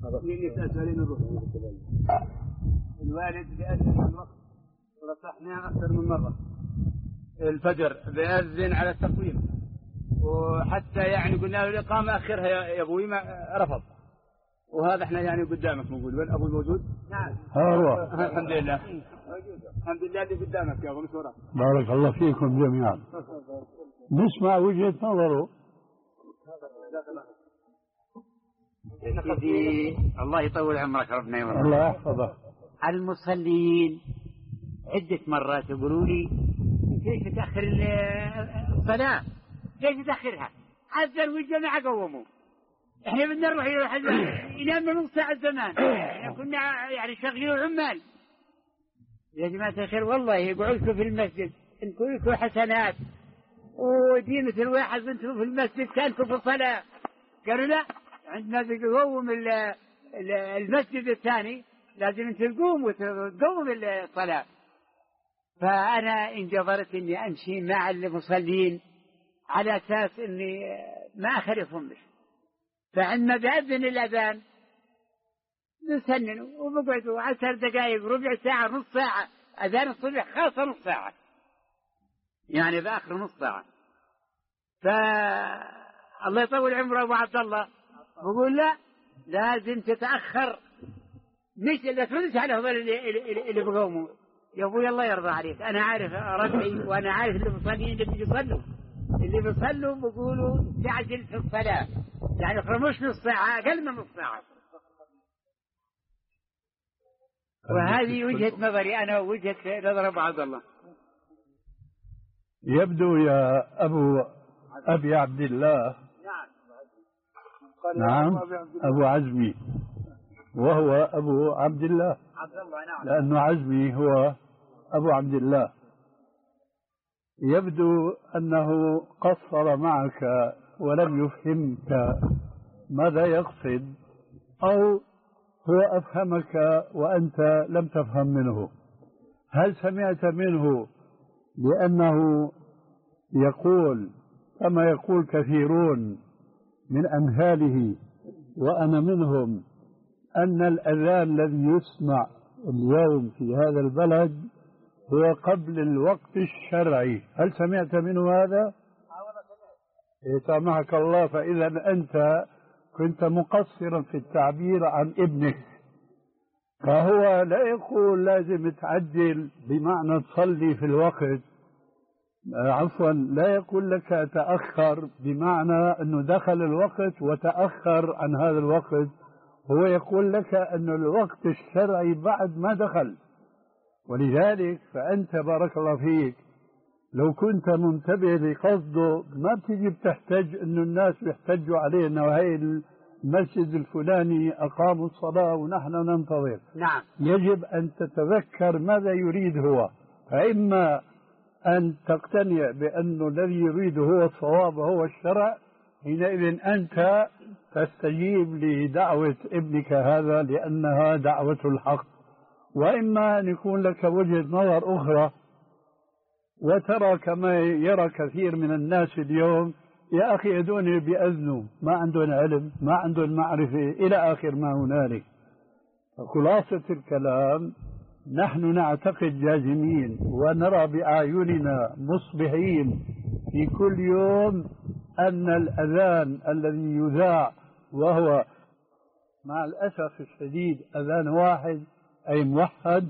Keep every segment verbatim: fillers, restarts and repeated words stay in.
يسأل سؤالين الروح. الوالد بيأذن الوقت ورصحناه أكثر من مرة. الفجر بيأذن على التقويم، وحتى يعني قلنا له الإقامة أخرها يا أبوي ما رفض. وهذا احنا يعني قدامك موجود. وين أبو موجود؟ نعم. هو الحمد لله. الحمد لله اللي قدامك يا أبو مسورة. بارك الله فيكم جميعا. نسمع وجهة نظره. سيدي الله يطول عمرك ربنا يورحمك. الله يحفظه. المصلين عدة مرات يقولوا لي ليش تأخر الصلاة؟ ليش تأخرها؟ أذن والجماعة قوموا. إحنا بدنا نروح إلى الحج ينام نص ساعة زمان. إحنا كنا يعني شغلين عمال. يا جماعة الخير والله يقعدوا في المسجد نقول لكم حسنات، ودي مثل واحد بنتم في المسجد كانكم في الصلاة. قالوا لا، عندنا تقوم المسجد الثاني لازم انت تقوم وتقوم الصلاة. فأنا انجبرت اني امشي مع المصلين على اساس اني ما اخالفهم بش. فعندما بأذن الأذان نسنن وبقعدوا عشر دقائق ربع ساعة نص ساعة. أذان الصبح خاصة نص ساعة، يعني بآخر نص ساعة. فالله يطول عمره أبو عبد الله بقول لا، لازم تتأخر، مش اللي تردش على هذول اللي, اللي, اللي بقوموا. يا أبوي الله يرضى عليك، أنا عارف ربعي وأنا عارف اللي بيصلي اللي بيصلوا اللي بيصلوا بيقولوا تعجل في الصلاة، يعني خرموش نص ساعة أقل من نص ساعة. وهذه وجهة نظري أنا ووجهة نظر أبو عبد الله. يبدو يا أبو أبي عبد الله نعم أبو عزمي، وهو أبو عبد الله لأنه عزمي هو أبو عبد الله. يبدو أنه قصر معك ولم يفهمك ماذا يقصد، أو هو أفهمك وأنت لم تفهم منه. هل سمعت منه لأنه يقول كما يقول كثيرون من أمثاله وأنا منهم أن الأذان الذي يسمع اليوم في هذا البلد هو قبل الوقت الشرعي؟ هل سمعت منه هذا؟ سامحك الله. فإذا أنت كنت مقصرا في التعبير عن ابنك. فهو لا يقول لازم تعجل بمعنى تصلي في الوقت، عفوا لا يقول لك تأخر بمعنى أنه دخل الوقت وتأخر عن هذا الوقت. هو يقول لك أن الوقت الشرعي بعد ما دخل. ولذلك فأنت بارك الله فيك لو كنت منتبه لقصده ما بتجي بتحتاج أنه الناس بيحتجوا عليه أنه هاي المسجد الفلاني أقاموا الصلاة ونحن ننتظر. نعم. يجب أن تتذكر ماذا يريد هو، فإما أن تقتنع بأن الذي يريده هو الصواب وهو الشرع، حينئذ أنت تستجيب لدعوة ابنك هذا لأنها دعوة الحق. وإما أن يكون لك وجهة نظر أخرى وترى كما يرى كثير من الناس اليوم، يا أخي هذول بيأذنوا ما عندهم علم ما عندهم معرفة إلى آخر ما هنالك. فخلاصة الكلام نحن نعتقد جازمين ونرى بأعيننا مصبحين في كل يوم أن الأذان الذي يذاع وهو مع الأسف الشديد أذان واحد أي موحد،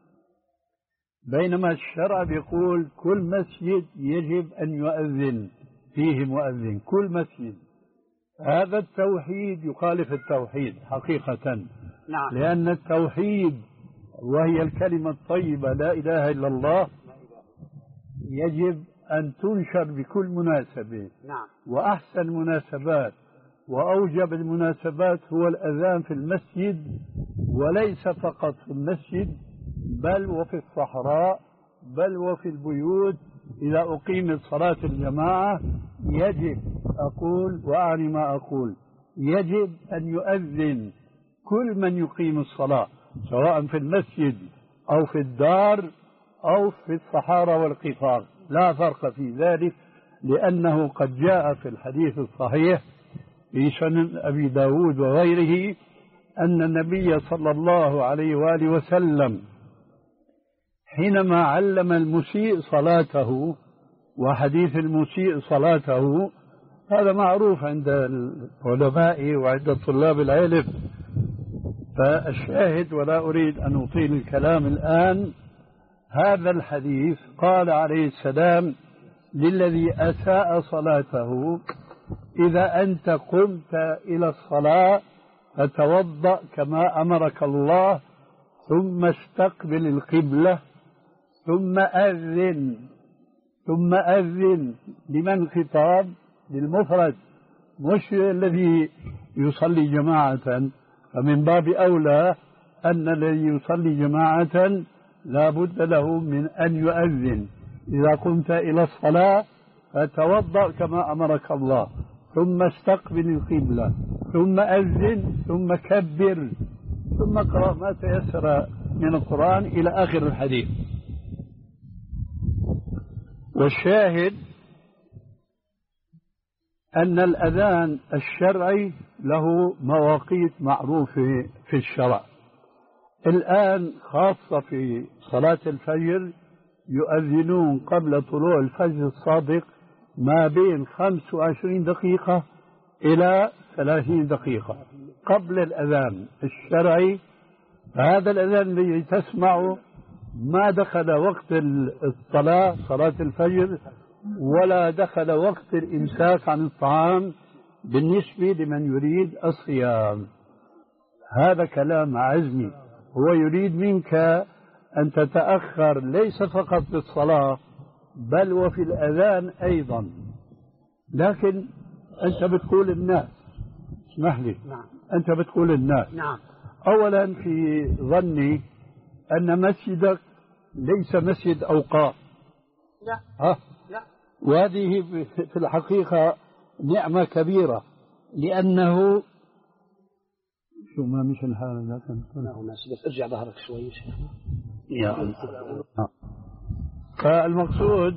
بينما الشرع بيقول كل مسجد يجب أن يؤذن فيه مؤذن، كل مسجد. هذا التوحيد يخالف التوحيد حقيقة. نعم. لأن التوحيد وهي الكلمة الطيبة لا إله إلا الله يجب أن تنشر بكل مناسبة. نعم. وأحسن المناسبات وأوجب المناسبات هو الأذان في المسجد، وليس فقط في المسجد بل وفي الصحراء بل وفي البيوت. إذا أقيمت صلاة الجماعة يجب أقول وأعني ما أقول يجب أن يؤذن كل من يقيم الصلاة سواء في المسجد أو في الدار أو في الصحارى والقفار، لا فرق في ذلك، لأنه قد جاء في الحديث الصحيح في سنن أبي داود وغيره أن النبي صلى الله عليه وآله وسلم حينما علم المسيء صلاته، وحديث المسيء صلاته هذا معروف عند العلماء وعند طلاب العلم، فالشاهد ولا أريد أن أطيل الكلام الآن، هذا الحديث قال عليه السلام للذي أساء صلاته: إذا أنت قمت إلى الصلاة فتوضأ كما أمرك الله، ثم استقبل القبلة، ثم أذن ثم أذن لمن خطاب؟ للمفرد، مش الذي يصلي جماعة. فمن باب أولى أن الذي يصلي جماعة لا بد له من أن يؤذن: إذا قمت إلى الصلاة فتوضأ كما أمرك الله، ثم استقبل القبلة، ثم أذن، ثم كبر، ثم اقرأ ما تيسر من القرآن إلى آخر الحديث. والشاهد أن الأذان الشرعي له مواقيت معروفة في الشرع. الآن خاصة في صلاة الفجر يؤذنون قبل طلوع الفجر الصادق ما بين خمس وعشرين دقيقة إلى ثلاثين دقيقة قبل الأذان الشرعي. هذا الأذان الذي تسمعه ما دخل وقت الصلاة صلاة الفجر ولا دخل وقت الإمساك عن الطعام بالنسبة لمن يريد الصيام. هذا كلام عزمي، هو يريد منك أن تتأخر ليس فقط في الصلاة بل وفي الأذان أيضا. لكن أنت بتقول الناس، اسمح لي، نعم. أنت بتقول الناس نعم. أولا في ظني أن مسجدك ليس مسجد أوقاف. لا. ها؟ لا. وهذه في الحقيقة نعمة كبيرة، لأنه شو ما مش الحال لكن بس ارجع ظهرك شوي يا الله. فالمقصود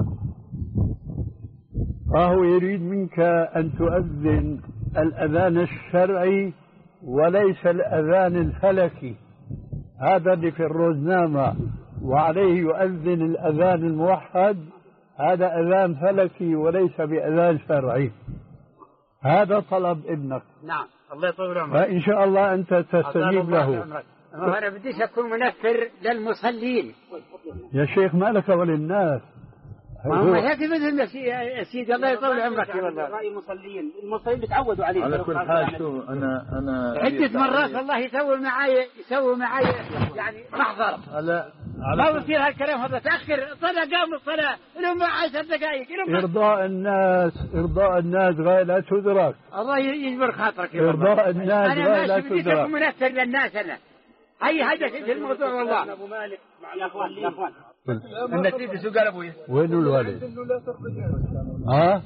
فهو يريد منك أن تؤذن الأذان الشرعي وليس الأذان الفلكي، هذا اللي في الروزنامة، وعليه يؤذن الأذان الموحد، هذا أذان فلكي وليس بأذان شرعي. هذا طلب ابنك. نعم، الله يطول عمرك. فإن شاء الله أنت تستجيب له. أنا بديش أكون منفر للمصلين يا شيخ، ما لك وللناس. ما هم هيك مثل يا سيدي الله يطول عمرك. والله رأي المصلين، المصلين بيتعودوا عليه. على كل حال شو أنا أنا عدة مرات والله يسوي معي يسوي معي يعني محضر. على ما بصير هالكلام هذا، تأخر صلاة قام الصلاة لهم عشر دقائق. إرضاء الناس إرضاء الناس غاية لا تدرك. الله يجبر خاطرك. إرضاء الناس غاية لا تدرك. أنا ماشي منفر للناس. أنا هي هدف في الموضوع والله. أبو مالك يا أخوان يا أخوان النتيجة شو قال أبوي؟ وين الوالد؟ ها؟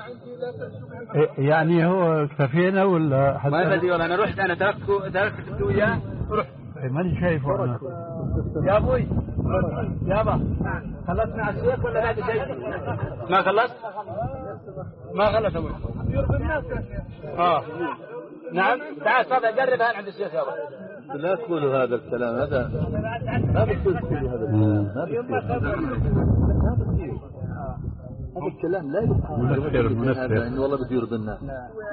يعني هو اكتفينا ولا حتى؟ ما بدي والله، أنا رحت أنا تركته تركت أنت وياه ورحت. ماني شايفه أنا. يا أبوي يابا خلصنا على الشيخ ولا بعد شيء؟ ما خلصت؟ ما خلص أبوي. آه نعم، تعال تفضل قرب هان عند الشيخ يابا. لا تقولوا هذا الكلام، هذا ما بتصير تقولوا هذا الكلام، ما بتصير ما بتصير هذا الكلام لا منفر منفر إنه والله بده يرضي الناس.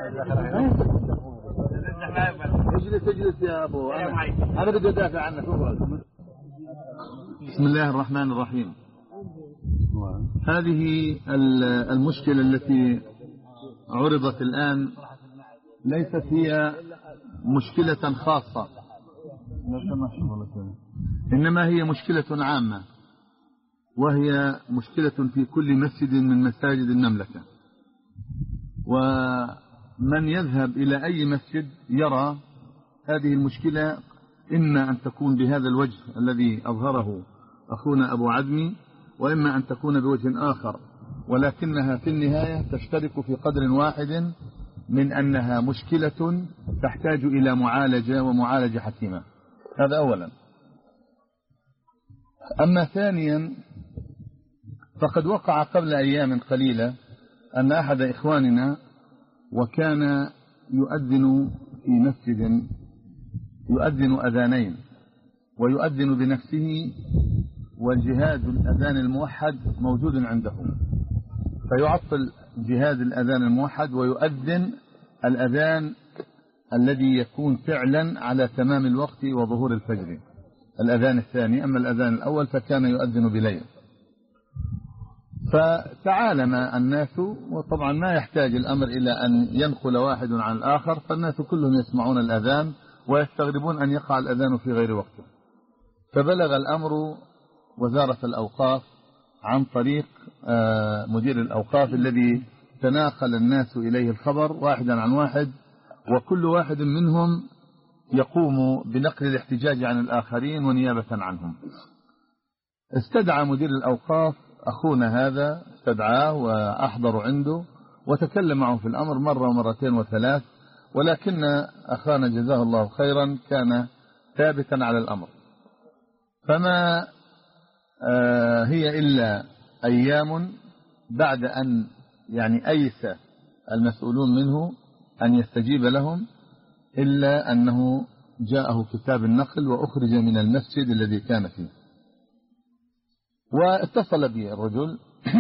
اجلس اجلس يا أبو، أنا, أنا بدي أدافع عنك. بسم الله الرحمن الرحيم. هذه المشكلة التي عرضت الآن ليست هي مشكلة خاصة، إنما هي مشكلة عامة، وهي مشكلة في كل مسجد من مساجد المملكة. ومن يذهب إلى أي مسجد يرى هذه المشكلة إما أن تكون بهذا الوجه الذي أظهره أخونا أبو عدمي، وإما أن تكون بوجه آخر، ولكنها في النهاية تشترك في قدر واحد من أنها مشكلة تحتاج إلى معالجة ومعالجة حكيمة. هذا أولا. أما ثانيا، فقد وقع قبل أيام قليلة أن أحد إخواننا وكان يؤذن في مسجد يؤذن أذانين ويؤذن بنفسه، وجهاد الأذان الموحد موجود عنده، فيعطل جهاد الأذان الموحد ويؤذن الأذان الذي يكون فعلا على تمام الوقت وظهور الفجر، الأذان الثاني. أما الأذان الأول فكان يؤذن بليل. فتعالم الناس، وطبعا ما يحتاج الأمر إلى أن ينقل واحد عن الآخر، فالناس كلهم يسمعون الأذان ويستغربون أن يقع الأذان في غير وقته. فبلغ الأمر وزارة الأوقاف عن طريق مدير الأوقاف الذي تناقل الناس إليه الخبر واحدا عن واحد، وكل واحد منهم يقوم بنقل الاحتجاج عن الآخرين ونيابة عنهم. استدعى مدير الأوقاف أخونا هذا، استدعاه وأحضر عنده وتكلم معه في الأمر مرة ومرتين وثلاث، ولكن أخانا جزاه الله خيرا كان ثابتا على الأمر. فما هي إلا أيام بعد أن يعني أيس المسؤولون منه أن يستجيب لهم، إلا أنه جاءه كتاب النقل وأخرج من المسجد الذي كان فيه. واتصل بي الرجل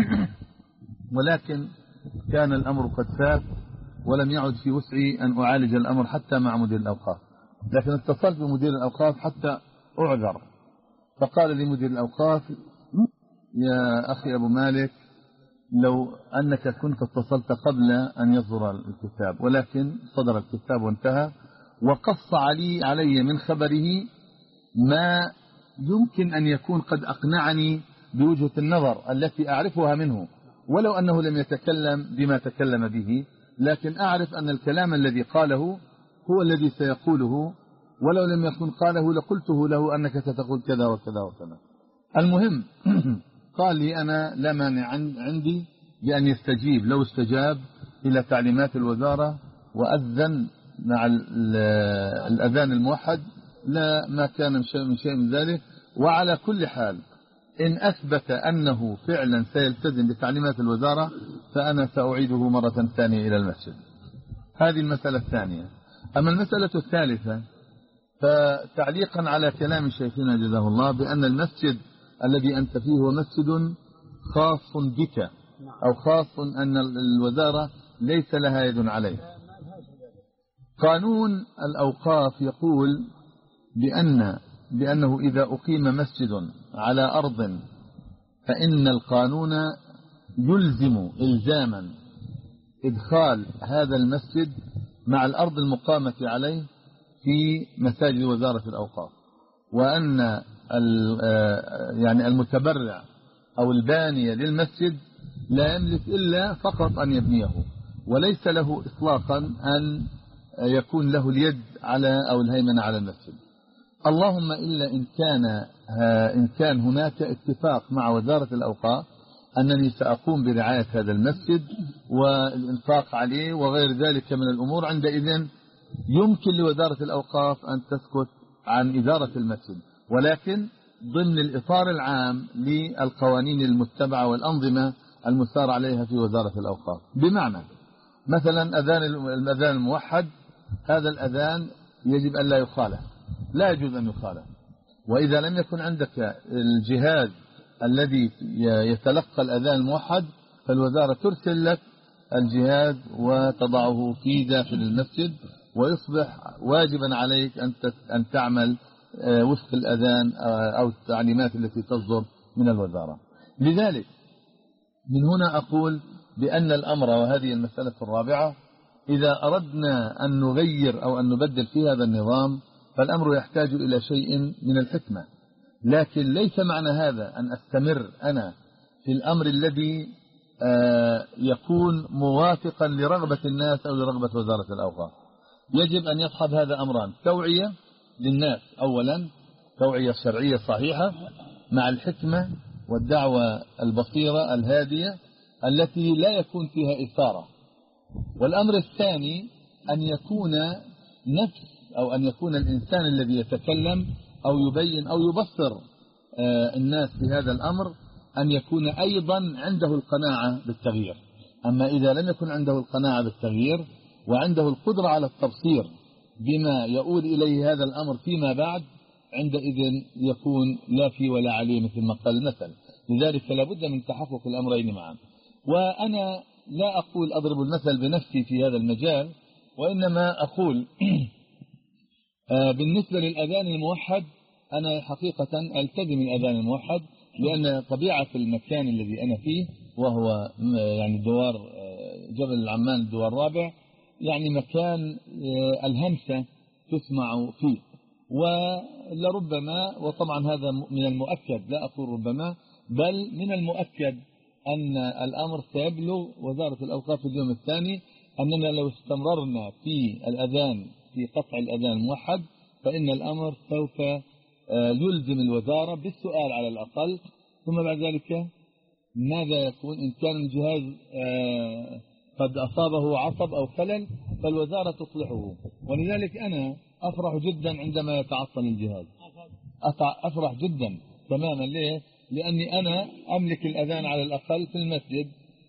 ولكن كان الأمر قد فات ولم يعد في وسعي أن أعالج الأمر حتى مع مدير الأوقاف، لكن اتصلت بمدير الأوقاف حتى أعذر. فقال لي مدير الأوقاف: يا أخي أبو مالك، لو أنك كنت اتصلت قبل أن يصدر الكتاب، ولكن صدر الكتاب وانتهى، وقص علي علي من خبره ما يمكن أن يكون قد أقنعني بوجهة النظر التي أعرفها منه، ولو أنه لم يتكلم بما تكلم به، لكن أعرف أن الكلام الذي قاله هو الذي سيقوله، ولو لم يكن قاله لقلته له أنك ستقول كذا وكذا وكذا. المهم قال لي: أنا لا مانع عندي بأن يستجيب، لو استجاب إلى تعليمات الوزارة وأذن مع الأذان الموحد لا ما كان من شيء من, شيء من ذلك. وعلى كل حال إن أثبت أنه فعلا سيلتزم بتعليمات الوزارة فأنا سأعيده مرة ثانية إلى المسجد. هذه المسألة الثانية. أما المسألة الثالثة فتعليقا على كلام شيخنا جزاه الله بأن المسجد الذي أنت فيه هو مسجد خاص بك، أو خاص أن الوزارة ليس لها يد عليه. قانون الأوقاف يقول بأن بأنه إذا أقيم مسجد على أرض فإن القانون يلزم إلزاما إدخال هذا المسجد مع الأرض المقامة عليه في مساجد وزارة الأوقاف، وأن يعني المتبرع أو الباني للمسجد لا يملك إلا فقط أن يبنيه، وليس له إطلاقا أن يكون له اليد على أو الهيمنة على المسجد. اللهم إلا إن كان إن كان هناك اتفاق مع وزارة الأوقاف أنني سأقوم برعاية هذا المسجد والإنفاق عليه وغير ذلك من الأمور، عندئذ يمكن لوزارة الأوقاف أن تسكت عن إدارة المسجد، ولكن ضمن الإطار العام للقوانين المتبعة والأنظمة المسار عليها في وزارة الأوقاف. بمعنى مثلا أذان الأذان الموحد، هذا الأذان يجب أن لا يخالف، لا يجوز أن يخالف. وإذا لم يكن عندك الجهاز الذي يتلقى الأذان الموحد فالوزارة ترسل لك الجهاز وتضعه في داخل المسجد، ويصبح واجبا عليك أن تعمل وفق الأذان أو التعليمات التي تصدر من الوزارة. لذلك من هنا أقول بأن الأمر، وهذه المسألة الرابعة، إذا أردنا أن نغير أو أن نبدل في هذا النظام فالأمر يحتاج إلى شيء من الحكمة، لكن ليس معنى هذا أن أستمر أنا في الأمر الذي يكون موافقا لرغبة الناس أو لرغبة وزارة الأوقاف. يجب أن يصحب هذا أمران: توعية للناس أولا، توعية شرعية صحيحة مع الحكمة والدعوة البصيرة الهادية التي لا يكون فيها إثارة. والأمر الثاني أن يكون نفس أو أن يكون الإنسان الذي يتكلم أو يبين أو يبصر الناس في هذا الأمر أن يكون أيضا عنده القناعة بالتغيير. أما إذا لم يكن عنده القناعة بالتغيير وعنده القدرة على التبصير بما يؤول إليه هذا الأمر فيما بعد، عندئذ يكون لا في ولا عليه مثل ما قال المثل. لذلك فلا بد من تحقق الأمرين معا. وأنا لا أقول أضرب المثل بنفسي في هذا المجال، وإنما أقول بالنسبة للأذان الموحد أنا حقيقة ألتزم الأذان الموحد، لأن طبيعة المكان الذي أنا فيه وهو يعني دوار جبل العمان الدوار الرابع، يعني مكان الهمسة تسمع فيه، ولربما وطبعا هذا من المؤكد، لا أقول ربما بل من المؤكد أن الأمر سيبلغ وزارة الأوقاف اليوم الثاني أننا لو استمررنا في الأذان في قطع الأذان الموحد فإن الأمر سوف يلزم الوزارة بالسؤال على الأقل، ثم بعد ذلك ماذا يكون إن كان الجهاز قد أصابه عصب أو خلل فالوزارة تصلحه. ولذلك أنا أفرح جدا عندما يتعطل الجهاز، أفرح جدا تماما. ليه؟ لأني أنا أملك الأذان على الأقل في المسجد،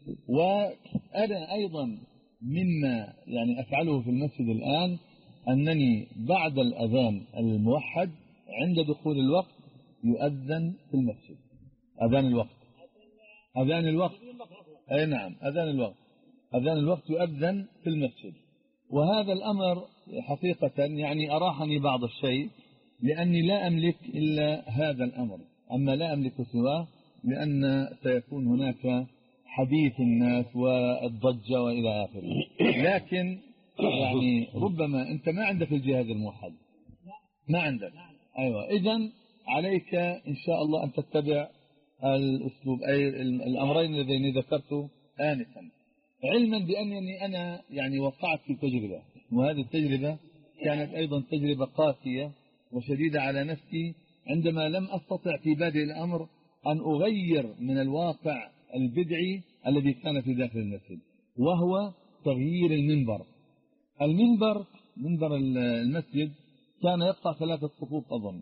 وأنا أيضا مما يعني أفعله في المسجد الآن أنني بعد الأذان الموحد عند دخول الوقت يؤذن في المسجد. أذان الوقت أذان الوقت أي نعم أذان الوقت أذان الوقت يؤذن في المسجد. وهذا الأمر حقيقة يعني أراحني بعض الشيء، لأني لا أملك إلا هذا الأمر، أما لا أملك سواه، لأن سيكون هناك حديث الناس والضجة وإلى آخره. لكن يعني ربما أنت ما عندك الجهاز الموحد، ما عندك، أيوة، إذن عليك إن شاء الله أن تتبع الأسلوب أي الأمرين الذين ذكرته آنفا، علما بأنني أنا يعني وقعت في تجربة، وهذه التجربة كانت أيضا تجربة قاسية وشديدة على نفسي، عندما لم أستطع في بادئ الأمر أن أغير من الواقع البدعي الذي كان في داخل المسجد، وهو تغيير المنبر. المنبر منبر المسجد كان يقطع ثلاثة صفوف أظن،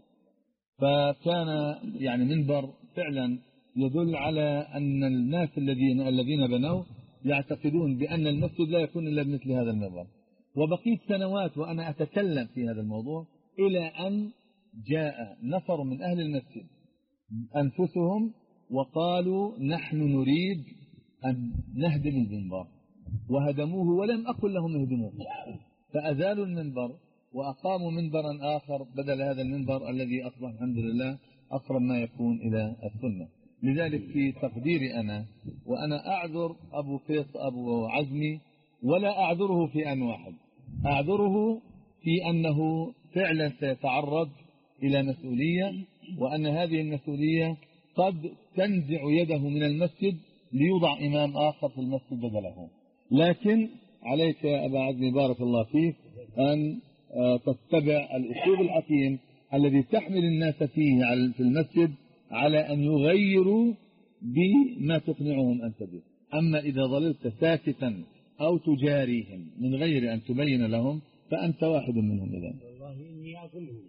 فكان يعني منبر فعلا يدل على أن الناس الذين الذين بنوه يعتقدون بأن المسجد لا يكون إلا بمثل هذا المنبر. وبقيت سنوات وأنا أتكلم في هذا الموضوع إلى أن جاء نفر من أهل المسجد أنفسهم وقالوا نحن نريد أن نهدم المنبر، وهدموه ولم أقل لهم اهدموه، فأزالوا المنبر وأقاموا منبرا آخر بدل هذا المنبر الذي أصبح الحمد لله أقرب ما يكون إلى السنة. لذلك في تقديري أنا، وأنا أعذر أبو فيص أبو عزمي ولا أعذره في أن واحد، أعذره في أنه فعلا سيتعرض إلى مسؤولية، وأن هذه المسؤولية قد تنزع يده من المسجد ليوضع إمام آخر في المسجد بدله. لكن عليك يا أبا عزمي بارك الله فيك أن تتبع الأسلوب الحكيم الذي تحمل الناس فيه في المسجد على أن يغيروا بما تقنعهم أنت به. أما إذا ظللت ساكتا أو تجاريهم من غير أن تبين لهم فأنت واحد منهم. إذا والله إني أقولهم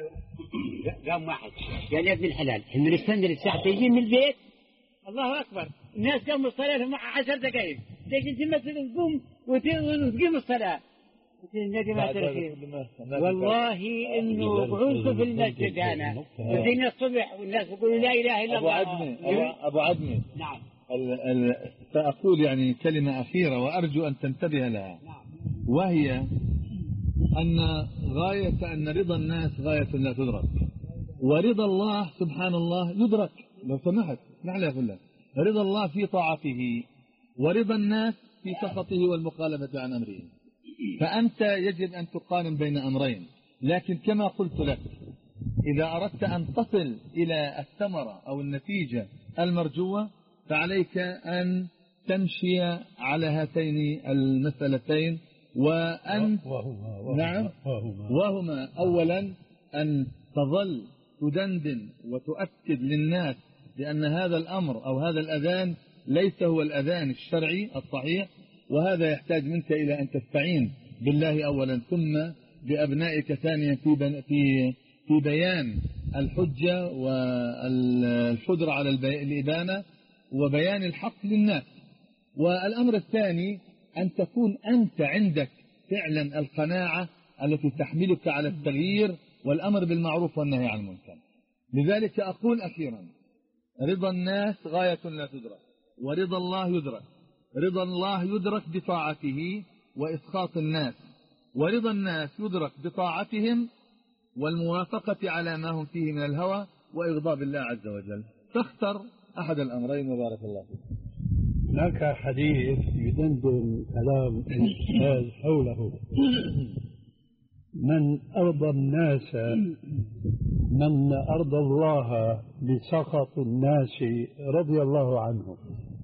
قام واحد قال يا ابن الحلال من السنة للساعة تيجي من البيت الله أكبر الناس قاموا الصلاة مع عشر دقائق ليش أنت مثلا تقوم وتقيم الصلاة والله إنه قعدت في المسجد أنا وزين الصبح والناس يقولوا لا إله إلا الله. أبو عدمي أبو عدمي نعم سأقول يعني كلمة أخيرة وأرجو أن تنتبه لها، وهي أن غاية أن رضا الناس غاية لا تدرك، ورضا الله سبحان الله يدرك. لو سمحت نعم أقول لك رضا الله في طاعته، ورضا الناس في سخطه والمخالفة عن أمره. فأنت يجب أن تقارن بين أمرين، لكن كما قلت لك إذا أردت أن تصل إلى الثمرة أو النتيجة المرجوة فعليك أن تمشي على هاتين المسألتين، وأن وهما نعم وهما, وهما أولا أن تظل تدندن وتؤكد للناس بأن هذا الأمر أو هذا الأذان ليس هو الأذان الشرعي الصحيح، وهذا يحتاج منك إلى أن تستعين بالله أولا ثم بأبنائك ثانيا في في في بيان الحجة والقدرة على الإبانة وبيان الحق للناس. والأمر الثاني أن تكون أنت عندك فعلا القناعة التي تحملك على التغيير والأمر بالمعروف والنهي عن المنكر. لذلك أقول أخيرا: رضا الناس غاية لا تدرك، ورضا الله يدرك. رضا الله يدرك بطاعته وإسخاط الناس، ورضا الناس يدرك بطاعتهم والموافقة على ما هم فيه من الهوى وإغضاب الله عز وجل. فاختر أحد الأمرين وبارك الله فيك. هناك حديث يدندن كلام الأستاذ حوله: من أرضى الناس من أرضى الله بسخط الناس رضي الله عنه،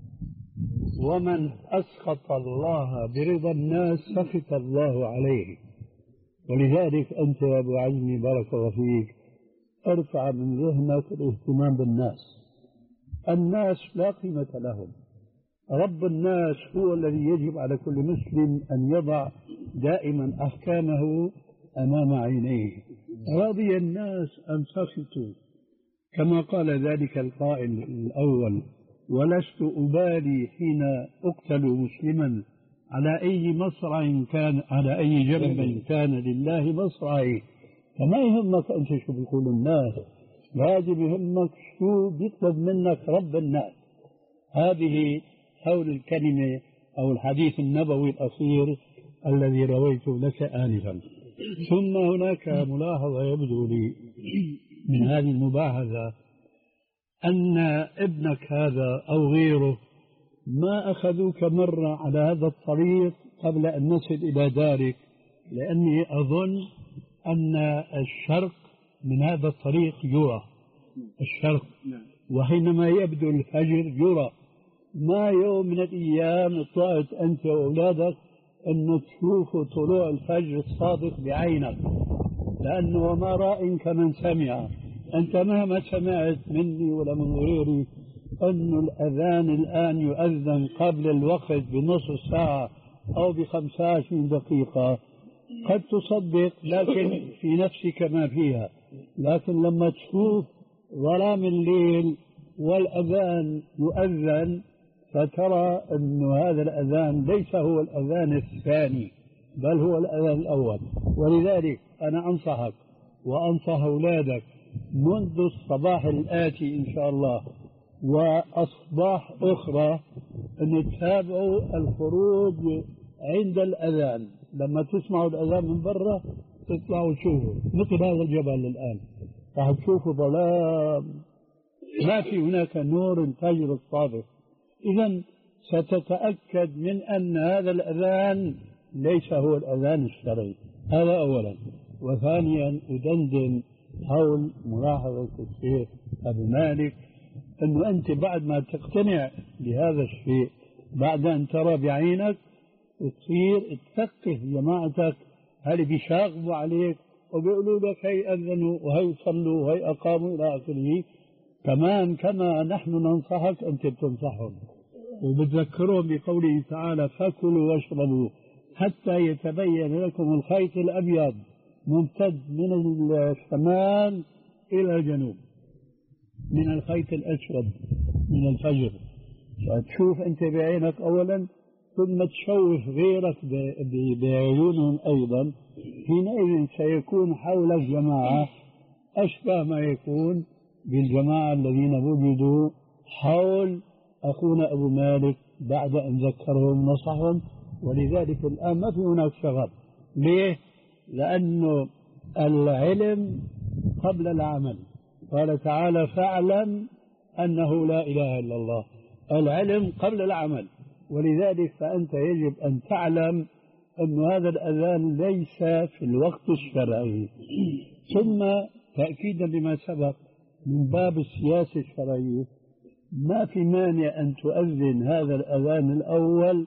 ومن أسخط الله برضا الناس سخط الله عليه. ولذلك أنت يا أبو عزمي بارك الله فيك ارفع من ذهنك الاهتمام بالناس. الناس لا قيمة لهم، رب الناس هو الذي يجب على كل مسلم أن يضع دائما أحكامه أمام عينيه. راضي الناس أم سخطوا، كما قال ذلك القائل الأول: ولست أبالي حين أقتل مسلما على أي مصرع كان، على أي جنب كان لله مصرعي. فما يهمك أنت شو بيقول الناس، لازم يهمك شو بيطلب منك رب الناس. هذه حول الكلمة أو الحديث النبوي الأخير الذي رويته لك آنفا. ثم هناك ملاحظة يبدو لي من هذه المباحثة، أن ابنك هذا أو غيره ما أخذوك مرة على هذا الطريق قبل أن نصل إلى دارك، لأني أظن أن الشرق من هذا الطريق يرى الشرق، وحينما يبدو الفجر يرى. ما يوم من الأيام طلعت أنت وأولادك أن تشوفوا طلوع الفجر الصادق بعينك، لأنه وما رأى كمن سمع. أنت مهما سمعت مني ولا من غيري أن الأذان الآن يؤذن قبل الوقت بنصف ساعة أو بخمسة عشر دقيقة، قد تصدق لكن في نفسك ما فيها. لكن لما تشوف ظلام الليل والأذان يؤذن فترى أن هذا الأذان ليس هو الأذان الثاني بل هو الأذان الأول. ولذلك أنا أنصحك وأنصح أولادك منذ الصباح الآتي إن شاء الله وأصباح أخرى أن تتابعوا الخروج عند الأذان. لما تسمعوا الأذان من برا تطلعوا تشوفوا مثل هذا الجبل الآن، راح تشوفوا ظلام، ما في هناك نور تجري الصادق. إذا ستتأكد من أن هذا الأذان ليس هو الأذان الشرعي. هذا أولا. وثانيا أدندن حول ملاحظة الشيخ أبو مالك أنه أنت بعد ما تقتنع بهذا الشيء، بعد أن ترى بعينك، تصير تفقه جماعتك هل بيشاغبوا عليك وبيقولوا لك هي أذنوا وهي صلوا وهي أقاموا إلى آخره. كمان كما نحن ننصحك أنت بتنصحهم وبتذكرهم بقوله تعالى: فكلوا واشربوا حتى يتبين لكم الخيط الأبيض ممتد من الشمال إلى الجنوب من الخيط الأسود من الفجر. فتشوف أنت بعينك أولا ثم تشوف غيرك بعيونهم أيضا. حينئذ سيكون حولك جماعة أشبه ما يكون بالجماعة الذين وجدوا حول أخونا أبو مالك بعد أن ذكرهم نصحهم. ولذلك الآن ما في هناك شغب. ليه؟ لأنه العلم قبل العمل. قال تعالى: فاعلم أنه لا إله إلا الله. العلم قبل العمل. ولذلك فأنت يجب أن تعلم أن هذا الأذان ليس في الوقت الشرعي. ثم تأكيدا بما سبق من باب السياسة الشرعية، ما في مانع أن تؤذن هذا الأذان الأول،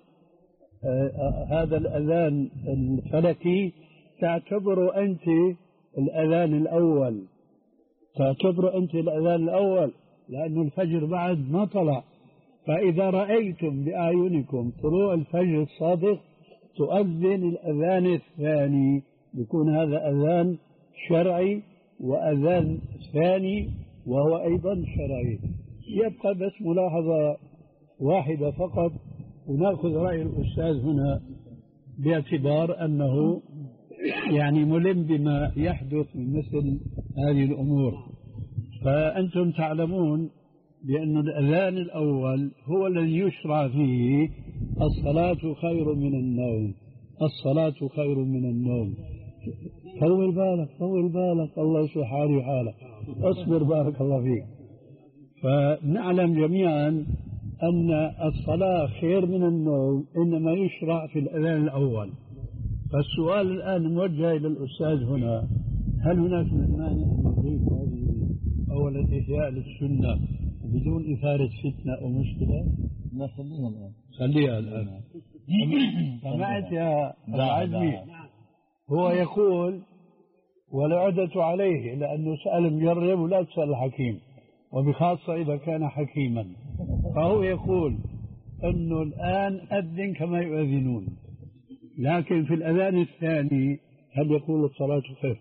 آه هذا الأذان الفلكي تعتبره أنت الأذان الأول، تعتبره أنت الأذان الأول، لأن الفجر بعد ما طلع. فإذا رأيتم بأعينكم طلوع الفجر الصادق تؤذن الأذان الثاني، يكون هذا أذان شرعي وأذان ثاني وهو أيضا شرعي. يبقى بس ملاحظة واحدة فقط، ونأخذ رأي الأستاذ هنا باعتبار أنه يعني ملم بما يحدث من مثل هذه الأمور. فأنتم تعلمون بأن الأذان الأول هو الذي يشرع فيه الصلاة خير من النوم، الصلاة خير من النوم. طول بالك طول بالك، الله يصلح حالي وحالك، اصبر بارك الله فيك. فنعلم جميعا أن الصلاة خير من النوم إنما يشرع في الأذان الأول. فالسؤال الآن موجه إلى الأستاذ هنا، هل هناك من مانع أن نضيف هذه أولا إحياء للسنة بدون إثارة فتنة أو مشكلة؟ لا خليها الآن، خليها الآن. سمعت يا العزمي هو يقول والعدة عليه لأنه سأل مجرب ولا تسأل الحكيم، وبخاصة إذا كان حكيما. فهو يقول أنه الآن أذن كما يؤذنون، لكن في الأذان الثاني هل يقول الصلاة خير؟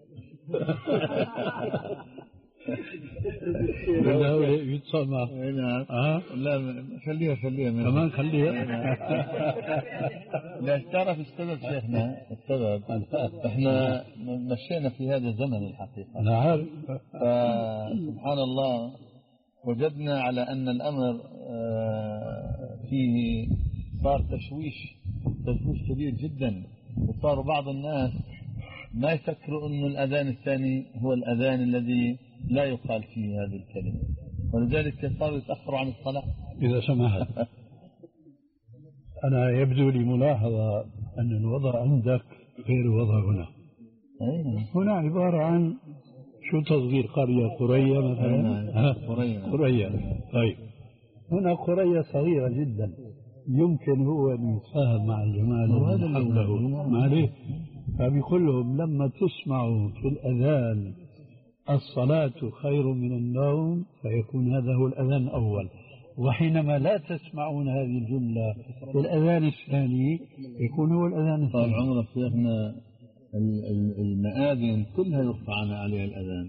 لا يتصنع. لا خليها خليها كمان خليها. لا تعرف السبب شيخنا، السبب احنا مشينا في هذا الزمن الحقيقة. أنا عارف. سبحان الله وجدنا على أن الأمر فيه صار تشويش تشويش كبير جدا، وصار بعض الناس ما يفكروا أن الأذان الثاني هو الأذان الذي لا يقال فيه هذه الكلمة، ولذلك صاروا يتأخروا عن الصلاة. إذا سمحت أنا يبدو لي ملاحظة أن الوضع عندك غير الوضع هنا. هنا عبارة عن شو تصغير قرية قرية مثلا. قرية قرية طيب، هنا قرية صغيرة جدا يمكن هو أن يتفاهم مع الجماعة الذين حوله معليه. فبيقول لهم لما تسمعوا في الأذان الصلاة خير من النوم فيكون هذا هو الأذان الأول، وحينما لا تسمعون هذه الجملة في الأذان الثاني يكون هو الأذان الثاني. طال عمرك شيخنا المآذن كلها يرفع عليها الأذان.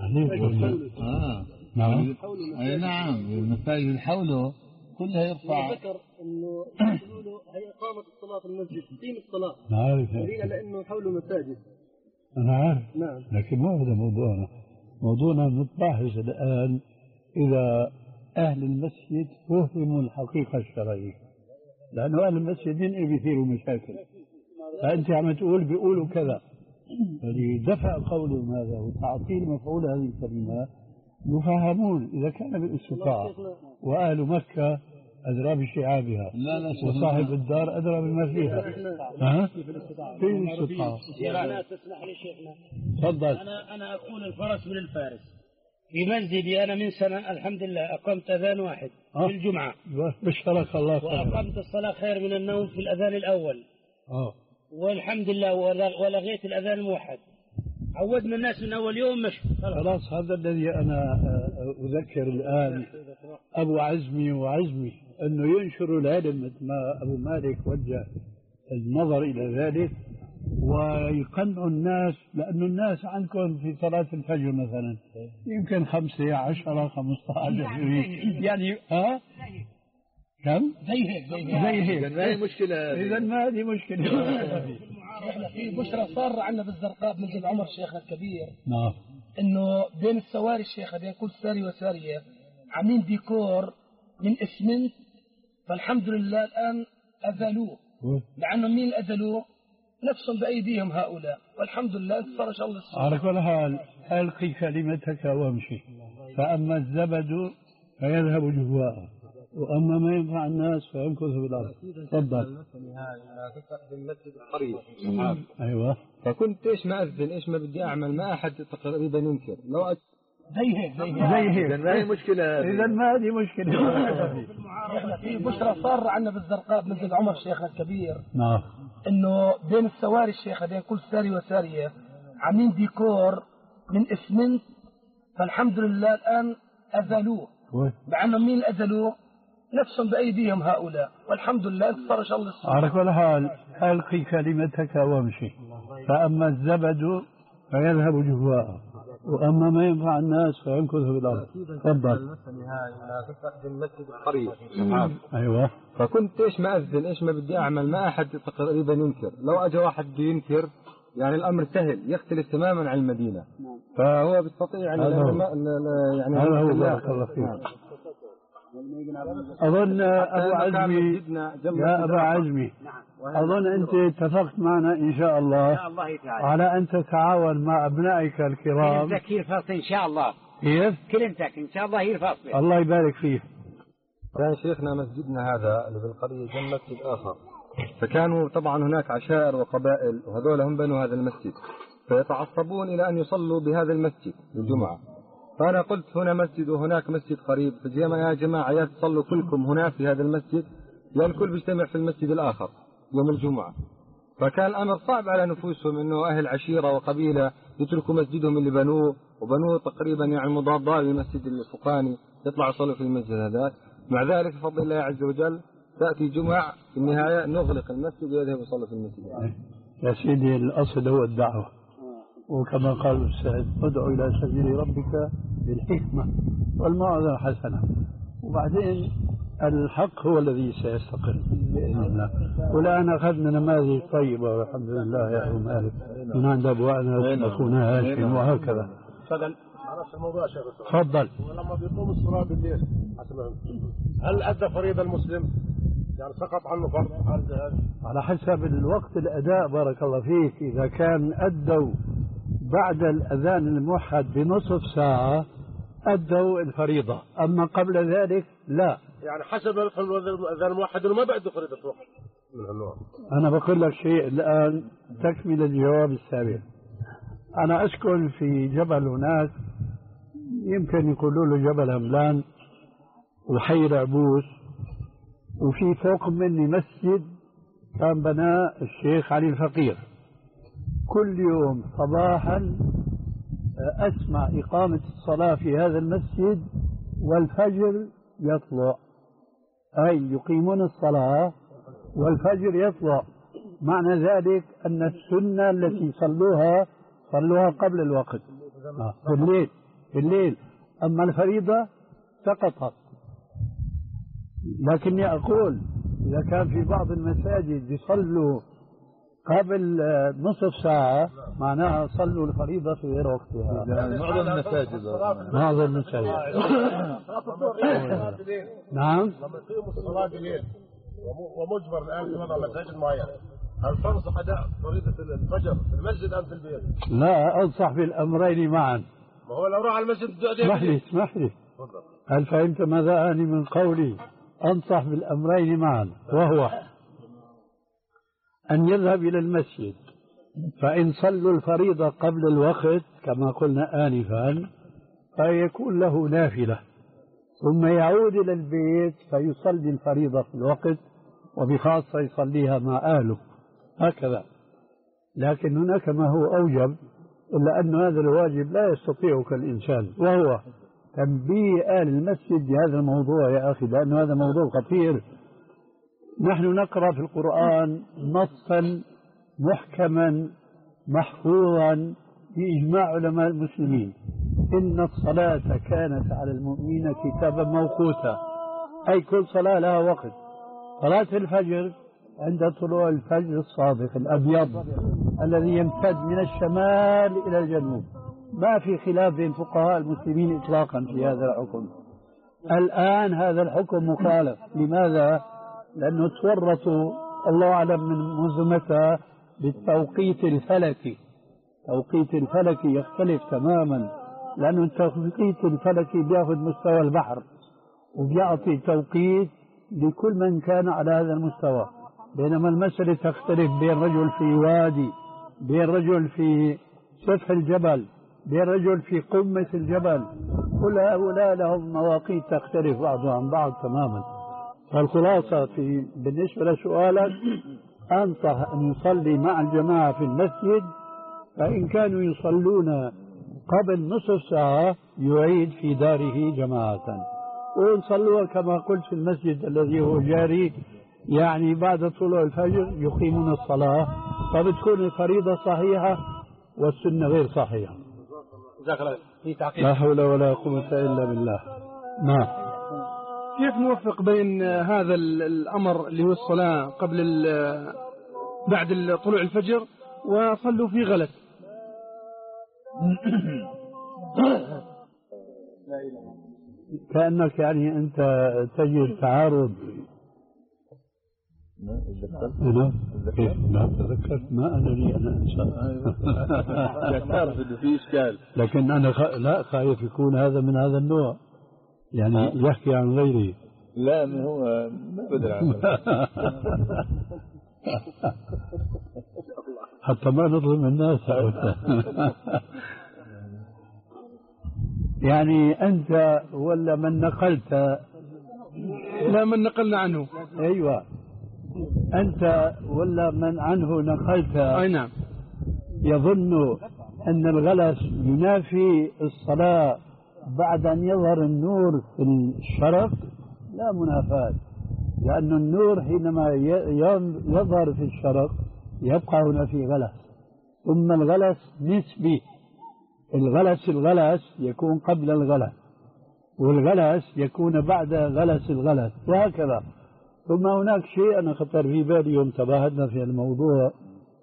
آه نعم. أي نعم، المساجد اللي حوله كلها يرفع. ذكر انه يقولوا هي اقامه الصلاه في المسجد تقيم الصلاه. عارف. دليل لانه حوله مساجد. انا عارف. نعم. لكن ما هذا موضوعنا. موضوعنا نتباحث الان اذا اهل المسجد فهموا الحقيقه الشرعيه، لانه اهل المسجد يثيروا مشاكل. فانت عم تقول بيقولوا كذا، فلدفع قولهم هذا وتعطيل مفعول هذه الكلمات يفهمون إذا كان بالاستطاعة. وأهل مكة أدرى بشعابها، لا لا وصاحب الدار أدرى بما فيها. ها؟ في الاستطاعة. شيخنا تسمح لي شيخنا. تفضل. أنا أنا أكون الفرس من الفارس. في منزلي أنا من سنة الحمد لله أقمت أذان واحد أه؟ في الجمعة. بشرك الله خير. وأقمت الصلاة خير من النوم في الأذان الأول. أه. والحمد لله ولغيت الأذان الموحد. عودنا الناس من أول يوم مشوا. خلاص هذا الذي أنا أذكر الآن أبو عزمي وعزمي أنه ينشر العلم مثل ما أبو مالك وجه النظر إلى ذلك، ويقنعوا الناس، لأن الناس عندكم في صلاة الفجر مثلا يمكن خمسة عشرة خمسة عشر يعني ها كم؟ زي هيك زي هيك. إذا ما هي مشكلة. إذا ما هذه مشكلة. احنا في بشرى صار عندنا بالزرقاء بمسجد عمر الشيخ الكبير. نعم. انه بين السواري الشيخ بين كل ساري وسارية عاملين ديكور من اسمنت، فالحمد لله الان ازالوه. لانه مين ازالوه؟ نفسهم بايديهم هؤلاء، والحمد لله انتصر ان شاء الله. على كل حال القي كلمتك وامشي، فاما الزبد فيذهب جفاء واما ما ينفع الناس فيمكث في الارض. تفضل. في المسجد القريب. ايوه. فكنت ايش ما اذن ايش ما بدي اعمل ما احد تقريبا ينكر لو أت... زي هيك زي هيك زي هيك. إذا ما هي مشكلة. اذا ما هذه مشكلة. احنا في بشرى صار عندنا بالزرقاء بمسجد عمر الشيخ الكبير. نعم. انه بين السواري الشيخ بين كل ساري وسارية عاملين ديكور من اسمنت، فالحمد لله الان ازالوه. لانه مين ازالوه؟ نفسهم بايديهم هؤلاء، والحمد لله انتصر ان شاء الله. على كل حال القي كلمتك وامشي، فاما الزبد فيذهب جفاء واما ما ينفع الناس فيمكث في الارض. تفضل. في المسجد القريب. ايوه. فكنت ايش ما اذن ايش ما بدي اعمل ما احد تقريبا ينكر، لو اجى واحد بده ينكر يعني الأمر سهل يختلف تماما عن المدينة، فهو بيستطيع يعني هذا هو. يعني هذا هو بارك الله فيك. أظن أبو عزمي يا أبا عزمي أظن أنت اتفقت معنا إن شاء الله على أن تتعاون مع أبنائك الكرام. كلمتك هي الفصل إن شاء الله. كيف؟ كلمتك إن شاء الله هي الفصل. الله يبارك فيه. كان شيخنا مسجدنا هذا اللي بالقرية جنب مسجد آخر، فكانوا طبعا هناك عشائر وقبائل وهذول هم بنوا هذا المسجد، فيتعصبون إلى أن يصلوا بهذا المسجد الجمعة. فأنا قلت هنا مسجد وهناك مسجد قريب، فجيما يا جماعة يا تصلوا كلكم هنا في هذا المسجد، لأن الكل بيجتمع في المسجد الآخر يوم الجمعة. فكان الأمر صعب على نفوسهم أنه أهل عشيرة وقبيلة يتركوا مسجدهم اللي بنوه وبنوه تقريبا يعني مضاد للمسجد الفقاني، يطلعوا يصلوا في المسجد هذا. مع ذلك بفضل الله عز وجل تأتي جمعة في النهاية نغلق المسجد ويذهب يصلي في المسجد. يا سيدي الأصل هو الدعوة، وكما قال السيد ادعو إلى سبيل ربك بالحكمة والموعظة الحسنة، وبعدين الحق هو الذي سيستقر بإذن الله. والآن أخذنا نماذج طيبة والحمد لله يا أبو مالك من عند أبوائنا أخونا هاشم وهكذا. نفس الموضوع شيخ. تفضل. ولما بيقوم الصلاة بالليل هل أدى فريضة المسلم؟ يعني سقط عنه فرض؟ على حسب الوقت الأداء بارك الله فيك. إذا كان أدوا بعد الأذان الموحد بنصف ساعة أدوا الفريضة، أما قبل ذلك لا. يعني حسب الأذان الموحد ما بعد فريضة وقت من هالنوع. أنا بقول لك شيء الآن تكمل الجواب السابق. أنا أسكن في جبل هناك يمكن يقولوا له جبل هملان وحي العبوس، وفي فوق مني مسجد كان بناه الشيخ علي الفقير. كل يوم صباحا أسمع إقامة الصلاة في هذا المسجد والفجر يطلع، أي يقيمون الصلاة والفجر يطلع. معنى ذلك أن السنة التي صلوها صلوها قبل الوقت في الليل في الليل أما الفريضة سقطت. لكني أقول إذا كان في بعض المساجد يصلوا قبل نصف ساعة معناها صلوا الفريضة في غير وقتها. معظم المساجد معظم المساجد نعم. لما يقيموا الصلاة بالليل ومجبر الآن في وضع مساجد معين، هل تنصح أداء فريضة الفجر في المسجد أم في البيت؟ لا، أنصح بالأمرين معا. ما هو لو راح المسجد اسمح لي اسمح لي هل فهمت ماذا أعني من قولي أنصح بالأمرين معا؟ وهو أن يذهب إلى المسجد فإن صلوا الفريضة قبل الوقت كما قلنا آنفا فيكون له نافلة، ثم يعود إلى البيت فيصلي الفريضة في الوقت وبخاصة يصليها مع أهله هكذا. لكن هناك ما هو أوجب، إلا أن هذا الواجب لا يستطيعه الإنسان، وهو تنبيه أهل المسجد بهذا الموضوع يا أخي، لأن هذا موضوع خطير. نحن نقرأ في القرآن نصا محكما محفوظا بإجماع علماء المسلمين: إن الصلاة كانت على المؤمنين كتابا موقوتا، أي كل صلاة لها وقت. صلاة الفجر عند طلوع الفجر الصادق الأبيض الذي يمتد من الشمال إلى الجنوب، ما في خلاف بين فقهاء المسلمين إطلاقا في هذا الحكم. الآن هذا الحكم مخالف. لماذا؟ لأنه تورطوا الله أعلم من منذ متى بالتوقيت الفلكي. توقيت الفلكي يختلف تماما، لأنه التوقيت الفلكي بيأخذ مستوى البحر وبيعطي توقيت لكل من كان على هذا المستوى، بينما المسألة تختلف بين رجل في وادي، بين رجل في سفح الجبل، بين رجل في قمة الجبل. كل هؤلاء لهم مواقيت تختلف بعضها عن بعض تماما. فالخلاصة في بالنسبة لسؤالك أنصح أن يصلي مع الجماعة في المسجد، فإن كانوا يصلون قبل نصف ساعة يعيد في داره جماعة، وإن صلوا كما قلت في المسجد الذي هو جاري يعني بعد طلوع الفجر يقيمون الصلاة، فبتكون الفريضة صحيحة والسنة غير صحيحة. لا حول ولا قوة إلا بالله. نعم. كيف نوفق بين هذا الأمر اللي هو الصلاة قبل بعد طلوع الفجر وصلوا في غلس. كأنك يعني أنت تجد تعارض. أنا كيف لا تذكرت ما أنا لي أنا إنسان تعرف إنه في إشكال، لكن أنا خ... لا خايف يكون هذا من هذا النوع يعني أه؟ يحكي عن غيره. لا من هو ما بدل عنه حتى ما نظلم الناس. يعني أنت ولا من نقلت؟ لا من نقلنا عنه. أيوة أنت ولا من عنه نقلت؟ أي نعم. يظن أن الغلس ينافي الصلاة بعد أن يظهر النور في الشرق. لا منافاة، لأن النور حينما يظهر في الشرق يبقى هنا في غلس، ثم الغلس نسبي. الغلس الغلس يكون قبل الغلس، والغلس يكون بعد غلس الغلس، وهكذا. ثم هناك شيء أنا خطر في بالي يوم تباهدنا في الموضوع.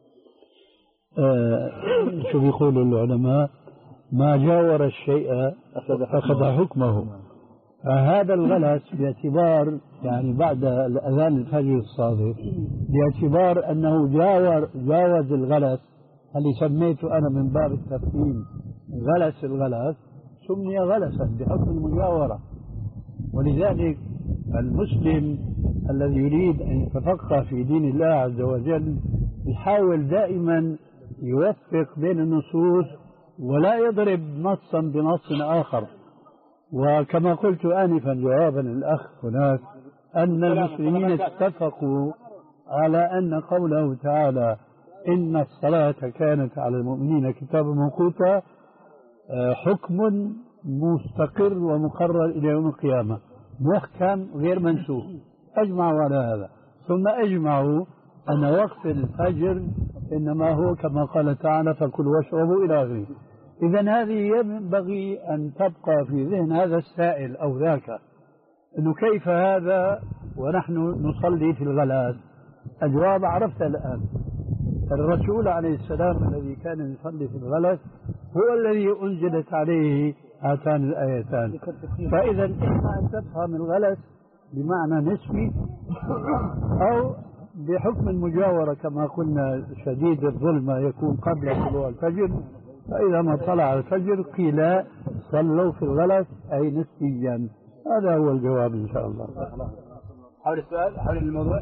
آه شو بيقولوا العلماء؟ ما جاور الشيء أخذ حكمه. فهذا الغلس باعتبار يعني بعد الأذان الفجر الصادق، باعتبار أنه جاور جاوز الغلس اللي سميته أنا من باب التفهيم غلس الغلس، سمي غلسا بحكم المجاورة. ولذلك المسلم الذي يريد أن يتفقه في دين الله عز وجل يحاول دائما يوفق بين النصوص ولا يضرب نصا بنص آخر. وكما قلت آنفا جوابا للأخ هناك أن المسلمين اتفقوا على أن قوله تعالى إن الصلاة كانت على المؤمنين كتابا موقوتا حكم مستقر ومقرر إلى يوم القيامة، محكم غير منسوخ. أجمعوا على هذا، ثم أجمعوا أن وقت الفجر إنما هو كما قال تعالى فكلوا واشربوا إلى آخره. إذن هذه ينبغي أن تبقى في ذهن هذا السائل أو ذاك، أنه كيف هذا ونحن نصلي في الغلاس؟ الجواب عرفت الآن. الرسول عليه السلام الذي كان يصلي في الغلس هو الذي أنزلت عليه هاتان الآيتان. فإذا إما أن تفهم الغلس بمعنى نسبي أو بحكم المجاورة كما قلنا شديد الظلمة يكون قبل طلوع الفجر، فإذا ما طلع الفجر قيل صلوا في الغلس أي نسبيا. هذا هو الجواب إن شاء الله. حول السؤال حول الموضوع.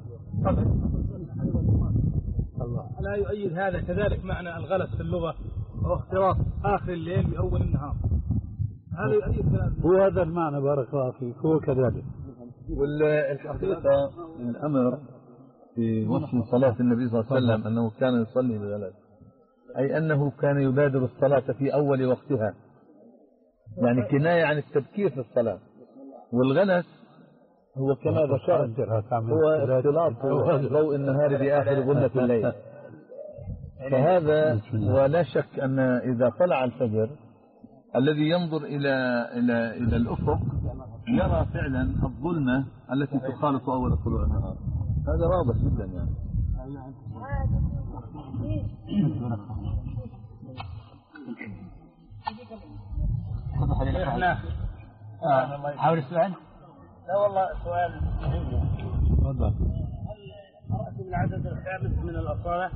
الله. لا يؤيد هذا كذلك معنى الغلس في اللغة هو اختلاط آخر الليل بأول النهار. هذا يؤيد كلام. هو هذا المعنى بارك الله فيك، هو كذلك. والحقيقة الأمر في وصف صلاة النبي صلى الله عليه وسلم أنه كان يصلي بالغلس، أي أنه كان يبادر الصلاة في أول وقتها، يعني كناية عن التبكير في الصلاة. والغلس هو كما ذكرت هو اختلاط ضوء النهار بآخر ظلمة الليل. فهذا ولا شك أن إذا طلع الفجر الذي ينظر إلى إلى إلى الأفق يرى فعلا الظلمة التي تخالط أول طلوع النهار. هذا واضح جدا يعني. احنا حول السؤال. لا والله سؤال مهم. تفضل. هل من العدد الخامس من الأصالة؟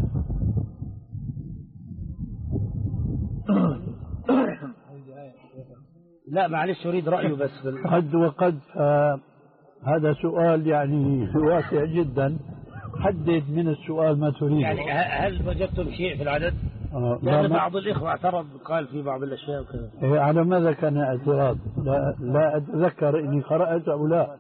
لا معلش أريد رأيه بس. قد وقد آه هذا سؤال يعني واسع جدا. حدد من السؤال ما تريد. يعني هل وجدتم شيء في العدد؟ آه لأن بعض الإخوة اعترض قال في بعض الأشياء وكذا. إيه على ماذا كان اعتراض؟ لا, لا أتذكر إني قرأت أو لا.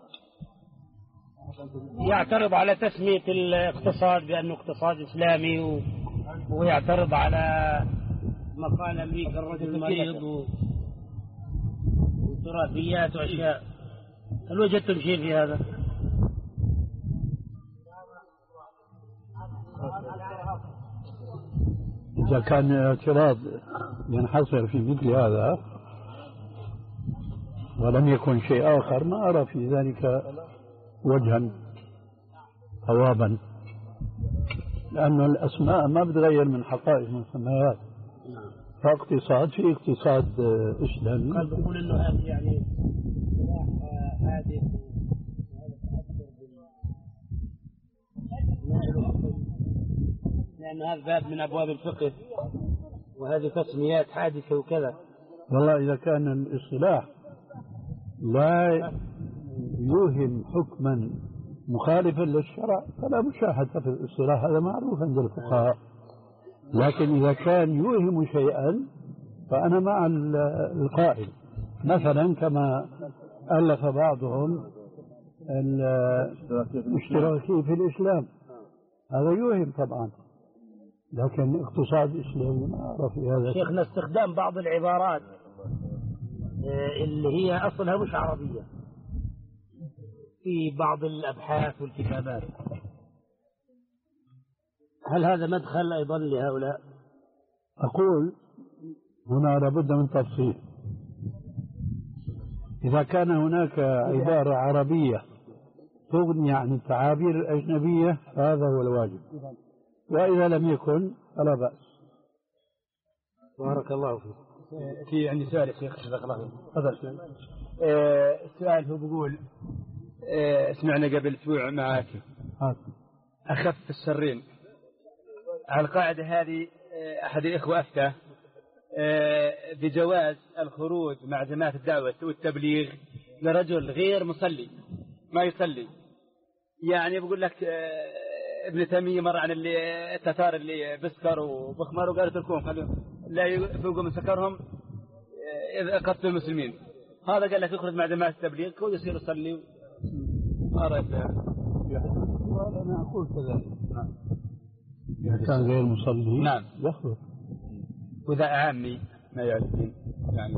يعترض على تسمية الاقتصاد بأنه اقتصاد إسلامي و... ويعترض على مقال أمريكا الرجل المريض و... وتراثيات وأشياء. هل وجدتم شيء في هذا؟ إذا كان اعتراض ينحصر في مثل هذا ولم يكن شيء آخر ما أرى في ذلك وجها صوابا. لأن الأسماء ما بتغير من حقائق المسميات. فاقتصاد في اقتصاد إسلامي. قال بقول إنه هذه يعني هذه لأن هذا باب من أبواب الفقه وهذه تسميات حادثة وكذا. والله إذا كان الاصطلاح لا يوهم حكما مخالفا للشرع فلا مشاهدة في الاصطلاح، هذا معروف عند الفقهاء. لكن إذا كان يوهم شيئا فأنا مع القائل، مثلا كما ألف بعضهم الاشتراكي في الإسلام، هذا يوهم طبعا، لكن اقتصاد إسلامي ما أعرف في هذا. شيخنا استخدام بعض العبارات اللي هي أصلها مش عربية في بعض الأبحاث والكتابات، هل هذا مدخل أيضا لهؤلاء؟ أقول هنا لابد من تفصيل. إذا كان هناك عبارة عربية تغني عن التعابير الأجنبية فهذا هو الواجب، وإذا لم يكن فلا بأس. بارك الله فيك. في عندي سؤال يا شيخ. جزاك الله خير. تفضل. آه السؤال هو بيقول آه سمعنا قبل أسبوع معك أخف الشرين. على القاعدة هذه آه أحد الإخوة أفتى آه بجواز الخروج مع جماعة الدعوة والتبليغ لرجل غير مصلي ما يصلي. يعني بقول لك آه ابن تيمية مر عن اللي التتار اللي بسكر وبخمر وقالوا تركوهم خلوهم لا يفوقوا من سكرهم إذا قتلوا المسلمين. هذا قال لك يخرج مع جماعة التبليغ ويصير يصلي. ما رأيك؟ أنا أقول كذلك. نعم. إذا كان غير مصلي نعم يخرج. وإذا عامي ما يعرفين يعني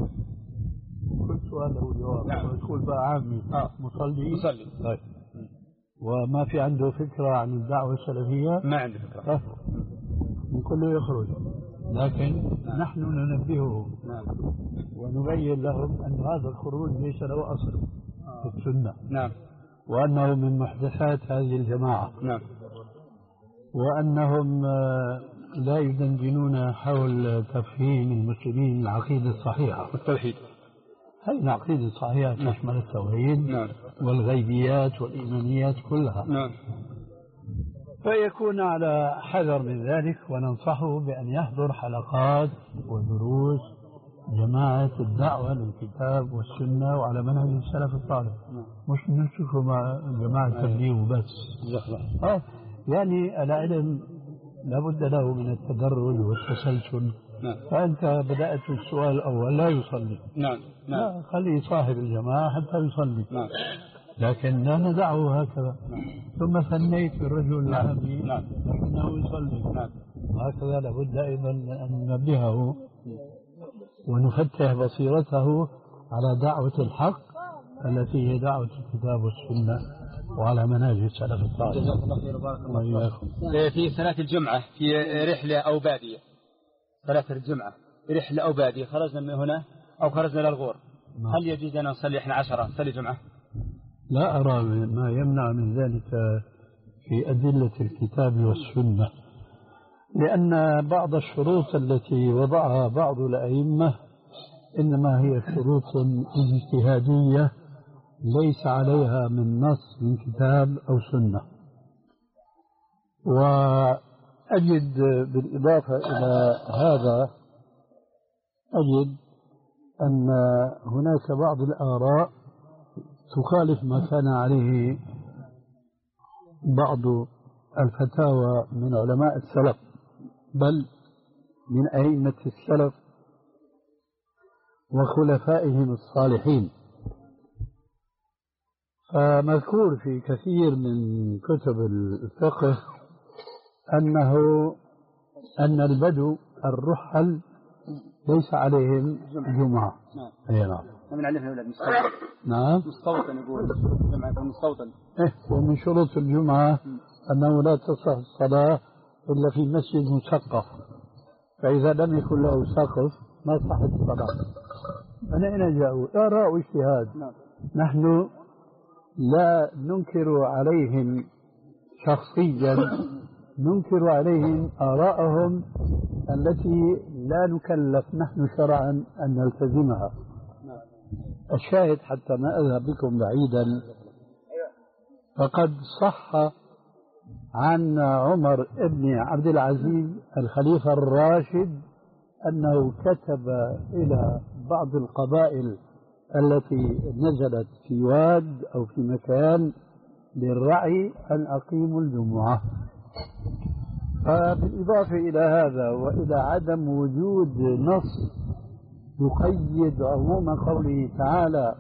كل سؤال له جواب. نعم. يقول بقى عامي آه. مصلي مصلي طيب. وما في عنده فكرة عن الدعوة السلفية ما عنده فكرة من كله يخرج، لكن نعم. نحن ننبهه نعم. ونبين لهم أن هذا الخروج ليس له أصل آه. في السنة نعم. وأنه من محدثات هذه الجماعة نعم. وأنهم لا يدندنون حول تفهيم المسلمين العقيدة الصحيحة والتوحيد. هذه العقيدة الصحيحة تشمل التوحيد نعم. والغيبيات والإيمانيات كلها. نعم. فيكون على حذر من ذلك وننصحه بأن يحضر حلقات ودروس جماعة الدعوة للكتاب والسنة وعلى منهج السلف الصالح، مش نمسكه مع جماعة التبليغ وبس. آه يعني العلم لابد له من التدرج والتسلسل. نعم. فأنت بدأت السؤال الأول لا يصلي. نعم. نعم. لا خليه صاحب الجماعة حتى يصلي. نعم. لكن لا ندعه هكذا. نعم. ثم ثنيت بالرجل العامي نعم. لكنه يصلي. نعم. وهكذا لابد أيضا أن ننبهه ونفتح بصيرته على دعوة الحق التي هي دعوة الكتاب والسنة وعلى منهج السلف الصالح. جزاك الله خير وبارك الله فيك. في صلاة الجمعة في رحلة أو بادية، صلاة الجمعة رحلة أو بادية، خرجنا من هنا أو خرجنا للغور، هل يجوز أن نصلي إحنا عشرة نصلي جمعة؟ لا أرى ما يمنع من ذلك في أدلة الكتاب والسنة، لأن بعض الشروط التي وضعها بعض الأئمة إنما هي شروط اجتهادية ليس عليها من نص من كتاب أو سنة. وأجد بالإضافة إلى هذا أجد أن هناك بعض الآراء تخالف ما كان عليه بعض الفتاوى من علماء السلف بل من أئمة السلف وخلفائهم الصالحين. فمذكور في كثير من كتب الفقه أنه أن البدو الرحل ليس عليهم جمعة. أي نعم. من علمها أولاد مستوطن. نعم. مستوطن يقول جمعة يكون مستوطن. إيه ومن شروط الجمعة أنه لا تصح الصلاة إلا في مسجد مسقف، فإذا لم يكن له سقف ما صحت الصلاة. من أين جاءوا؟ آراء واجتهاد. نحن لا ننكر عليهم شخصيا ننكر عليهم آراءهم التي لا نكلف نحن شرعا أن نلتزمها. الشاهد حتى ما أذهب بكم بعيدا، فقد صح عن عمر بن عبد العزيز الخليفة الراشد أنه كتب إلى بعض القبائل التي نزلت في واد أو في مكان للرعي أن أقيموا الجمعة. فبالإضافة إلى هذا وإلى عدم وجود نص يقيد عموم قوله تعالى: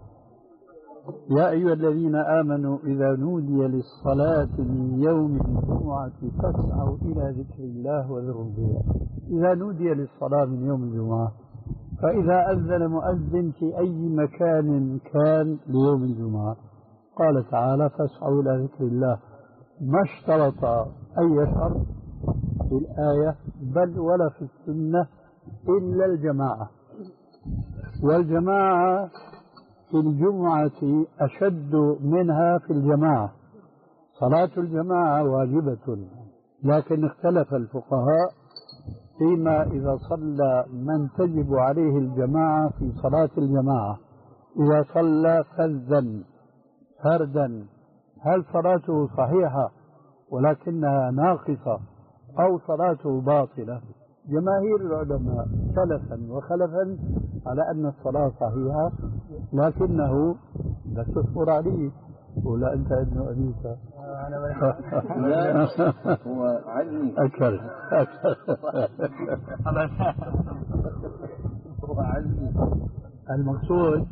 يا أيها الذين آمنوا إذا نودي للصلاة من يوم الجمعة فاسعوا إلى ذكر الله وذروا البيع. إذا نودي للصلاة من يوم الجمعة، فإذا أذن مؤذن في أي مكان كان ليوم الجمعة، قال تعالى: فاسعوا إلى ذكر الله. ما اشترط أي شرط في الآية بل ولا في السنة إلا الجماعة، والجماعة في الجمعة أشد منها في الجماعة. صلاة الجماعة واجبة، لكن اختلف الفقهاء فيما إذا صلى من تجب عليه الجماعة في صلاة الجماعة، إذا صلى فذا فردا هل صلاته صحيحة ولكنها ناقصة أو صلاته باطلة؟ جماهير العلماء سلفا وخلفا على أن الصلاة صحيحة، لكنه لا تصبر عليه ولا أنت ابن أبيك. لا هو علمي أكل أكل هو علمي. المقصود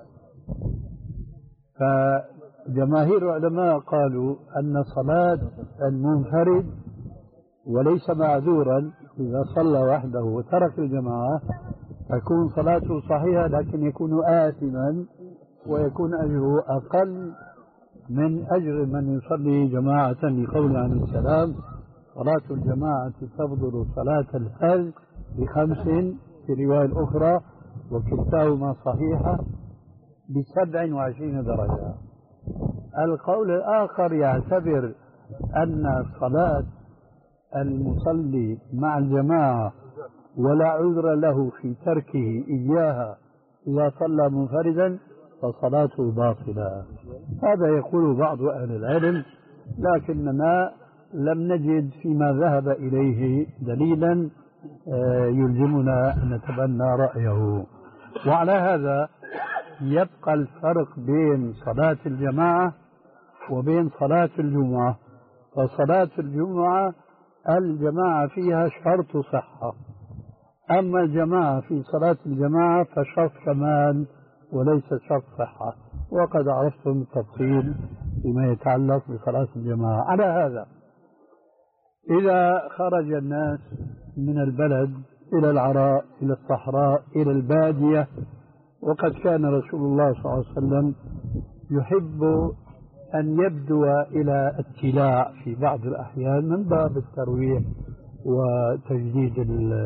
فجماهير العلماء قالوا أن صلاة المنفرد وليس معذورا إذا صلى وحده وترك الجماعة تكون صلاته صحيحة، لكن يكون آثما ويكون أجره أقل من أجر من يصلي جماعة، لقول عليه السلام: صلاة الجماعة تفضل صلاة الفرد بخمس، في رواية أخرى وكلتاهما صحيحة بسبع وعشرين درجة. القول الآخر يعتبر أن صلاة المصلي مع الجماعة ولا عذر له في تركه إياها إذا صلى منفردا فصلاته باطلة. هذا يقول بعض أهل العلم، لكننا لم نجد فيما ذهب إليه دليلا يلزمنا أن نتبنى رأيه. وعلى هذا يبقى الفرق بين صلاة الجماعة وبين صلاة الجمعة. فصلاة الجمعة الجماعة فيها شرط صحة، أما الجماعة في صلاة الجماعة فشرط كمال وليس شرط صحة، وقد عرفتم التفصيل فيما يتعلق بصلاة الجماعة. على هذا إذا خرج الناس من البلد إلى العراء إلى الصحراء إلى البادية، وقد كان رسول الله صلى الله عليه وسلم يحب أن يبدو إلى التلاع في بعض الأحيان من باب الترويح وتجديد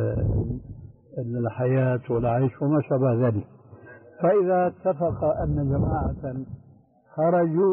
الحياة والعيش وما شابه ذلك. فإذا اتفق أن جماعة خرجوا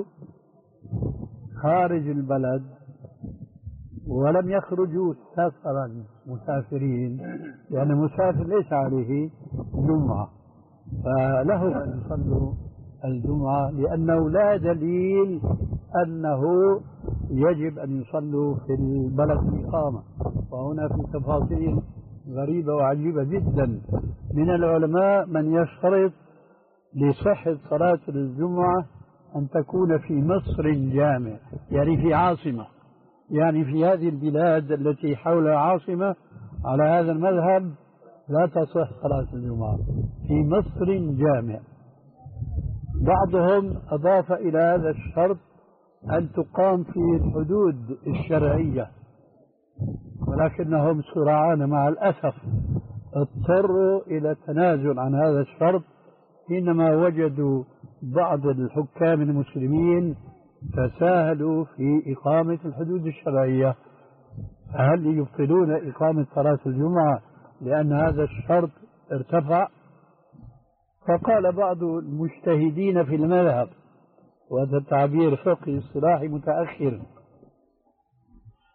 خارج البلد ولم يخرجوا سفرا مسافرين، لأن المسافر ليس عليه جمعة، فلهم أن يصلوا الجمعة، لأنه لا دليل أنه يجب أن يصلوا في البلد الإقامة. وهنا في تفاصيل غريبة وعجيبة جدا من العلماء من يشترط لصحة صلاة الجمعة أن تكون في مصر جامع، يعني في عاصمة، يعني في هذه البلاد التي حولها عاصمة. على هذا المذهب لا تصح صلاة الجمعة في مصر جامع. بعضهم أضاف إلى هذا الشرط أن تقام في الحدود الشرعية، ولكنهم سرعان مع الأسف اضطروا إلى التنازل عن هذا الشرط حينما وجدوا بعض الحكام المسلمين تساهلوا في إقامة الحدود الشرعية. هل يبطلون إقامة صلاة الجمعة لأن هذا الشرط ارتفع؟ فقال بعض المجتهدين في المذهب، وهذا التعبير فقهي اصطلاحي متأخر،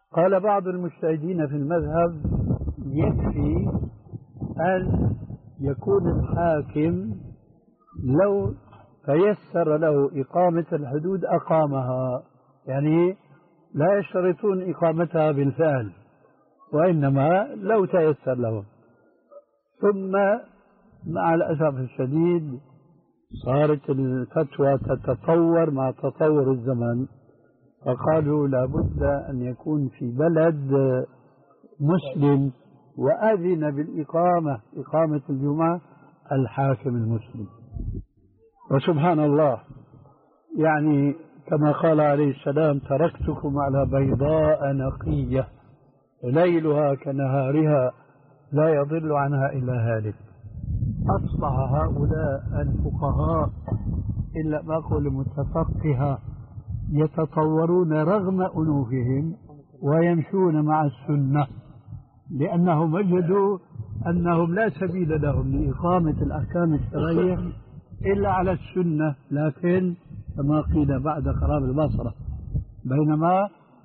قال بعض المجتهدين في المذهب يكفي أن يكون الحاكم لو تيسر له إقامة الحدود أقامها، يعني لا يشترطون إقامتها بالفعل، وإنما لو تيسر لهم. ثم مع الأسف الشديد صارت الفتوى تتطور مع تطور الزمن، فقالوا لابد أن يكون في بلد مسلم وأذن بالإقامة إقامة الجمعة الحاكم المسلم. وسبحان الله، يعني كما قال عليه السلام: تركتكم على بيضاء نقية ليلها كنهارها لا يضل عنها إلا هالك. أصبح هؤلاء الفقهاء إلا ما أقول متفقهة يتطورون رغم أنوفهم ويمشون مع السنة، لأنهم وجدوا أنهم لا سبيل لهم لإقامة الأحكام الشرعية إلا على السنة، لكن كما قيل بعد خراب البصرة. بينما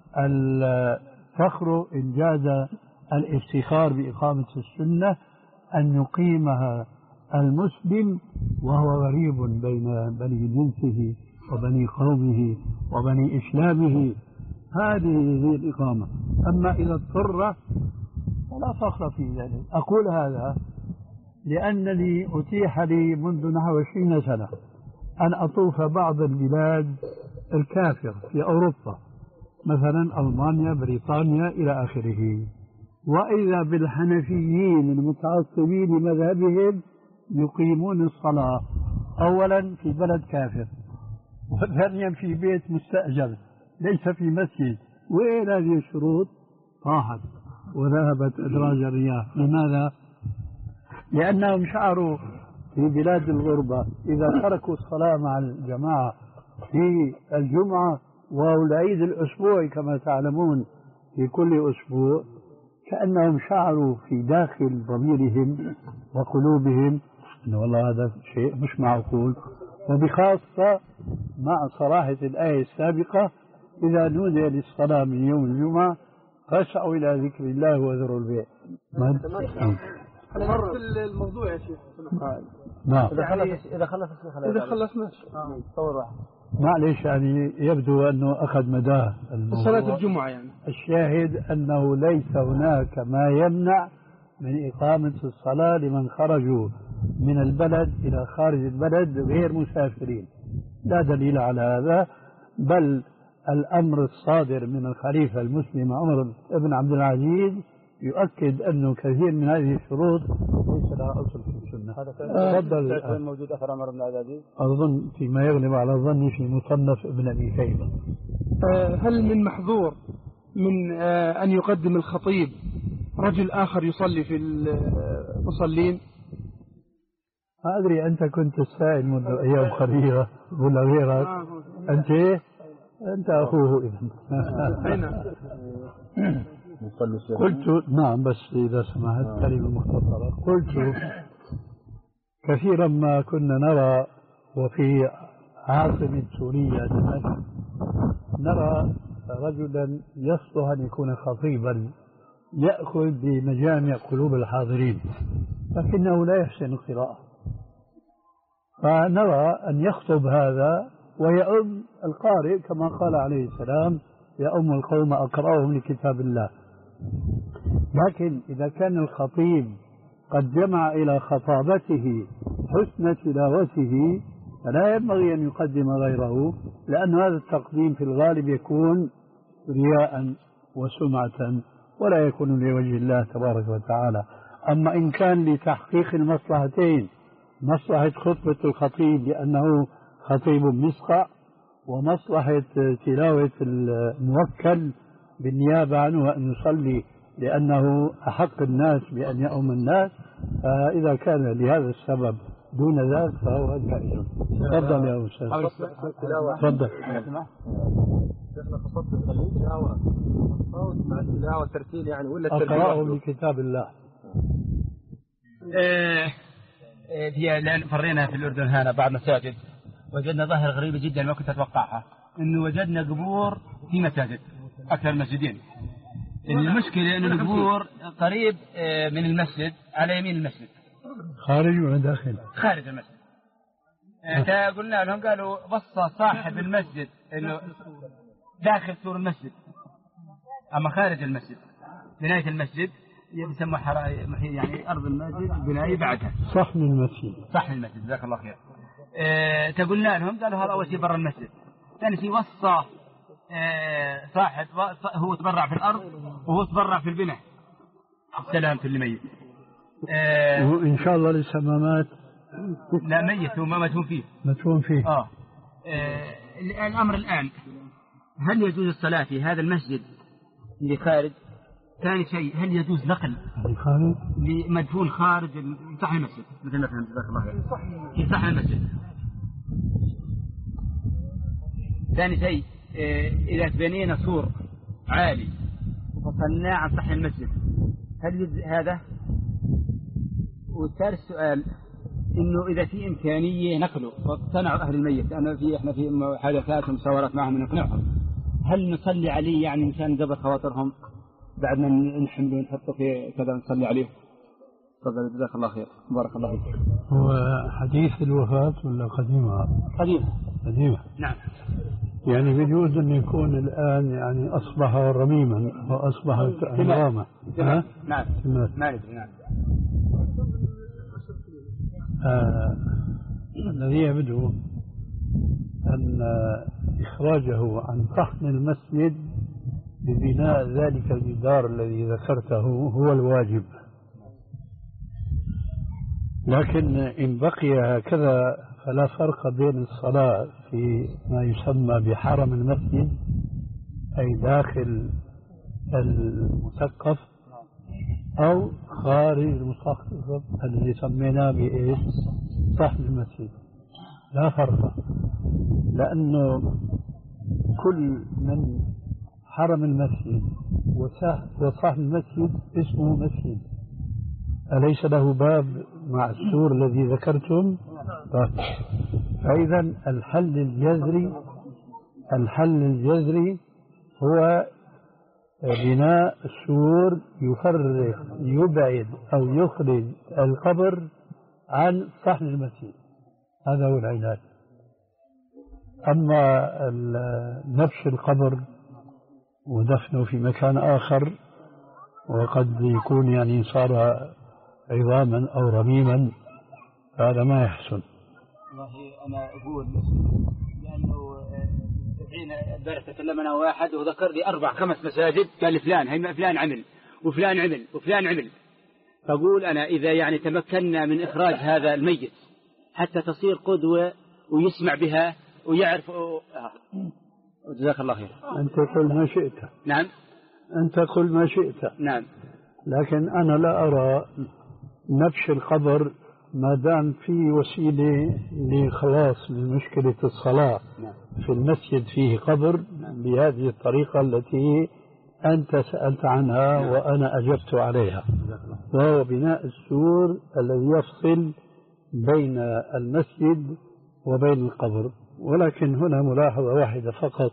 الفخر إن جاز الافتخار بإقامة السنة أن يقيمها المسلم وهو غريب بين بني جنسه وبني قومه وبني إسلامه، هذه هي الإقامة. أما إذا اضطر فلا فخر في ذلك. أقول هذا لأنني أتيح لي منذ نحو عشرين سنة أن أطوف بعض البلاد الكافرة في أوروبا، مثلا ألمانيا، بريطانيا إلى آخره، وإذا بالحنفيين المتعصبين لمذهبهم يقيمون الصلاة أولا في بلد كافر، وثانيا في بيت مستأجر ليس في مسجد. وإلى هذه الشروط راحت وذهبت أدراج الرياح. لماذا؟ لأنهم شعروا في بلاد الغربة إذا تركوا الصلاة مع الجماعة في الجمعة والعيد الأسبوعي كما تعلمون في كل أسبوع، كأنهم شعروا في داخل ضميرهم وقلوبهم أن والله هذا شيء مش معقول. وبخاصة مع صراحة الآية السابقة: إذا نودي للصلاة من يوم الجمعة فاسعوا إلى ذكر الله وذروا البيع. على نفس الموضوع يا شيخ. نعم. إذا خلص إذا خلص إذا خلص ماشي. تصور واحد. معليش، يعني يبدو أنه أخذ مداه صلاة الجمعة. يعني الشاهد أنه ليس هناك ما يمنع من إقامة الصلاة لمن خرجوا من البلد إلى خارج البلد غير مسافرين، لا دليل على هذا، بل الأمر الصادر من الخليفة المسلم عمر بن عبد العزيز يؤكد أنه كثير من هذه الشروط ليس لها أصل في السنة. هذا تفضل. موجود أثر عمر بن عبد العزيز أظن فيما يغلب على ظني في مصنف ابن أبي شيبة. هل من محظور من أن يقدم الخطيب رجل آخر يصلي في المصلين؟ ما أدري، أنت كنت السائل منذ أيام قليلة ولا غيرك؟ أنت إيه؟ أنت أخوه إذن. قلت نعم، بس إذا سمحت كلمة مختصرة. قلت كثيرا ما كنا نرى وفي عاصمة سوريا دمشق نرى رجلا يصلح أن يكون خطيبا يأخذ بمجامع قلوب الحاضرين، لكنه لا يحسن القراءة، فنرى أن يخطب هذا ويؤم القارئ كما قال عليه السلام: يؤم القوم أقرأهم لكتاب الله. لكن إذا كان الخطيب قد جمع إلى خطابته حسن تلاوته فلا ينبغي أن يقدم غيره، لأن هذا التقديم في الغالب يكون رياء وسمعة ولا يكون لوجه الله تبارك وتعالى. أما إن كان لتحقيق المصلحتين، مصلحة خطبة الخطيب لأنه خطيب مسقع، ومصلحة تلاوة الموكل بالنيابة عنه أن يصلي لأنه أحق الناس بأن يؤم الناس، فإذا كان لهذا السبب دون ذلك فهو جائز. تفضل يا أستاذ. تفضل. شيخنا قصدت التلاوة مع التلاوة والترتيل يعني ولا أقرأهم لكتاب الله. هي لأن فرينا في الأردن هنا بعض مساجد وجدنا ظاهرة غريبة جدا ما كنت أتوقعها، إنه وجدنا قبور في مساجد أكثر مسجدين، المشكلة أن القبور قريب من المسجد على يمين المسجد. خارج ولا داخل؟ خارج المسجد. قلنا لهم قالوا بص صاحب المسجد إنه داخل سور المسجد، أما خارج المسجد بناية المسجد يسمى يعني أرض المسجد بناية بعدها صحن المسجد. صحن المسجد جزاك الله خير. اه تقولنا لهم قالوا هذا أول شيء برا المسجد، ثاني شيء وصى اه صاحب هو تبرع في الأرض وهو تبرع في البناء السلام في الميت. اه وإن شاء الله لسه ما مات. لا ميت وما مدفون فيه. مدفون فيه. آه. اه الأمر الآن هل يجوز الصلاة في هذا المسجد اللي خارج؟ ثاني شيء هل يجوز نقل خارج لمدفون خارج صحن المسجد مثل ما فهمت جزاك الله خير في صحن المسجد؟ ثاني شيء إذا بنينا سور عالي وفصلناه عن صحن المسجد هل يجوز هذا؟ والثالث سؤال إنه إذا في إمكانية نقله واقتنعوا أهل الميت، أنا في إحنا في محادثات ومشاورات معهم نقنعهم، هل نصلي عليه يعني مشان قبل خواطرهم بعد ما نحمله ونحطه في كذا نصلي عليه؟ تفضل جزاك الله خير بارك الله فيك. هو حديث الوفاة ولا قديمة؟ قديمة. قديمة. نعم. يعني بيجوز أن يكون الآن يعني أصبح رميما وأصبح رامة. نعم. نعم. ما ندري. نعم. آه الذي يبدو أن إخراجه عن صحن المسجد ببناء ذلك الجدار الذي ذكرته هو الواجب، لكن إن بقي هكذا فلا فرق بين الصلاة في ما يسمى بحرم المسجد أي داخل المسقف أو خارج المسقف الذي سميناه بإيش؟ صحن المسجد. لا فرق، لأنه كل من حرم المسجد وصحن المسجد اسمه مسجد، أليس له باب مع السور الذي ذكرتم؟ فإذا الحل الجذري الحل الجذري هو بناء سور يفرق يبعد أو يخرج القبر عن صحن المسجد، هذا هو العلاج. أما نبش القبر ودفنه في مكان آخر وقد يكون يعني صار عظاما أو رميما هذا ما يحسن. والله أنا أقول لأنه سبعين البارح تكلم أنا واحد وذكر لي أربع خمس مساجد قال لي فلان هي فلان عمل وفلان عمل وفلان عمل، فأقول أنا إذا يعني تمكنا من إخراج هذا الميت حتى تصير قدوة ويسمع بها ويعرف آه. جزاك الله خير. أنت قل ما شئت. نعم. أنت قل ما شئت. نعم. لكن أنا لا أرى نبش القبر ما دام في وسيلة لخلاص من مشكلة الصلاة في المسجد فيه قبر بهذه الطريقة التي أنت سألت عنها وأنا أجبت عليها، وهو بناء السور الذي يفصل بين المسجد وبين القبر. ولكن هنا ملاحظة واحدة فقط،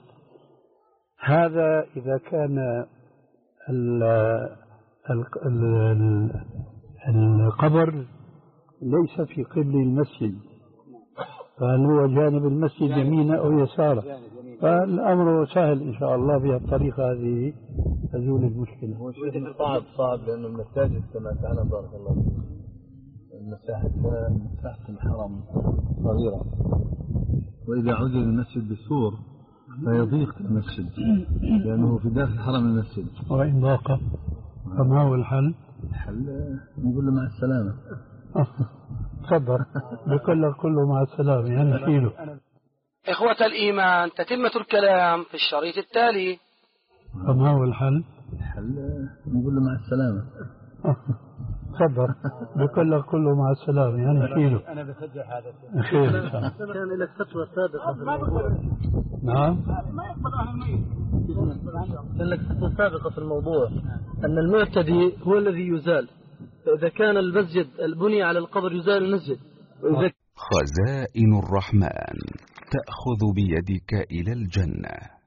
هذا إذا كان ال ال ال القبر ليس في قبل المسجد، فهل هو جانب المسجد يمينا أو يسارا، فالأمر سهل إن شاء الله بهذه الطريقة هذه تزول المشكلة. هو شيء صعب صعب لأنه المساجد كما تعلم بارك الله فيك المساحة مساحة الحرم صغيرة، وإذا عزل المسجد بالسور فيضيق المسجد لأنه في داخل حرم المسجد. وإن ضاق فما هو الحل؟ الحل نقول له مع السلامة. تفضل بقول لك كله مع السلامة يعني فيله. إخوة الإيمان تتمة الكلام في الشريط التالي. فما هو الحل؟ الحل نقول له مع السلامة. تفضل بقول لك كله مع السلامة يعني فيله. أنا بسجل هذا خير. كان لك فتوى سابقة في الموضوع. نعم. كان لك فتوى سابقة في الموضوع أن المعتدي هو الذي يزال، فإذا كان المسجد البني على القبر يزال المسجد. وإذا خزائن الرحمن تأخذ بيدك إلى الجنة.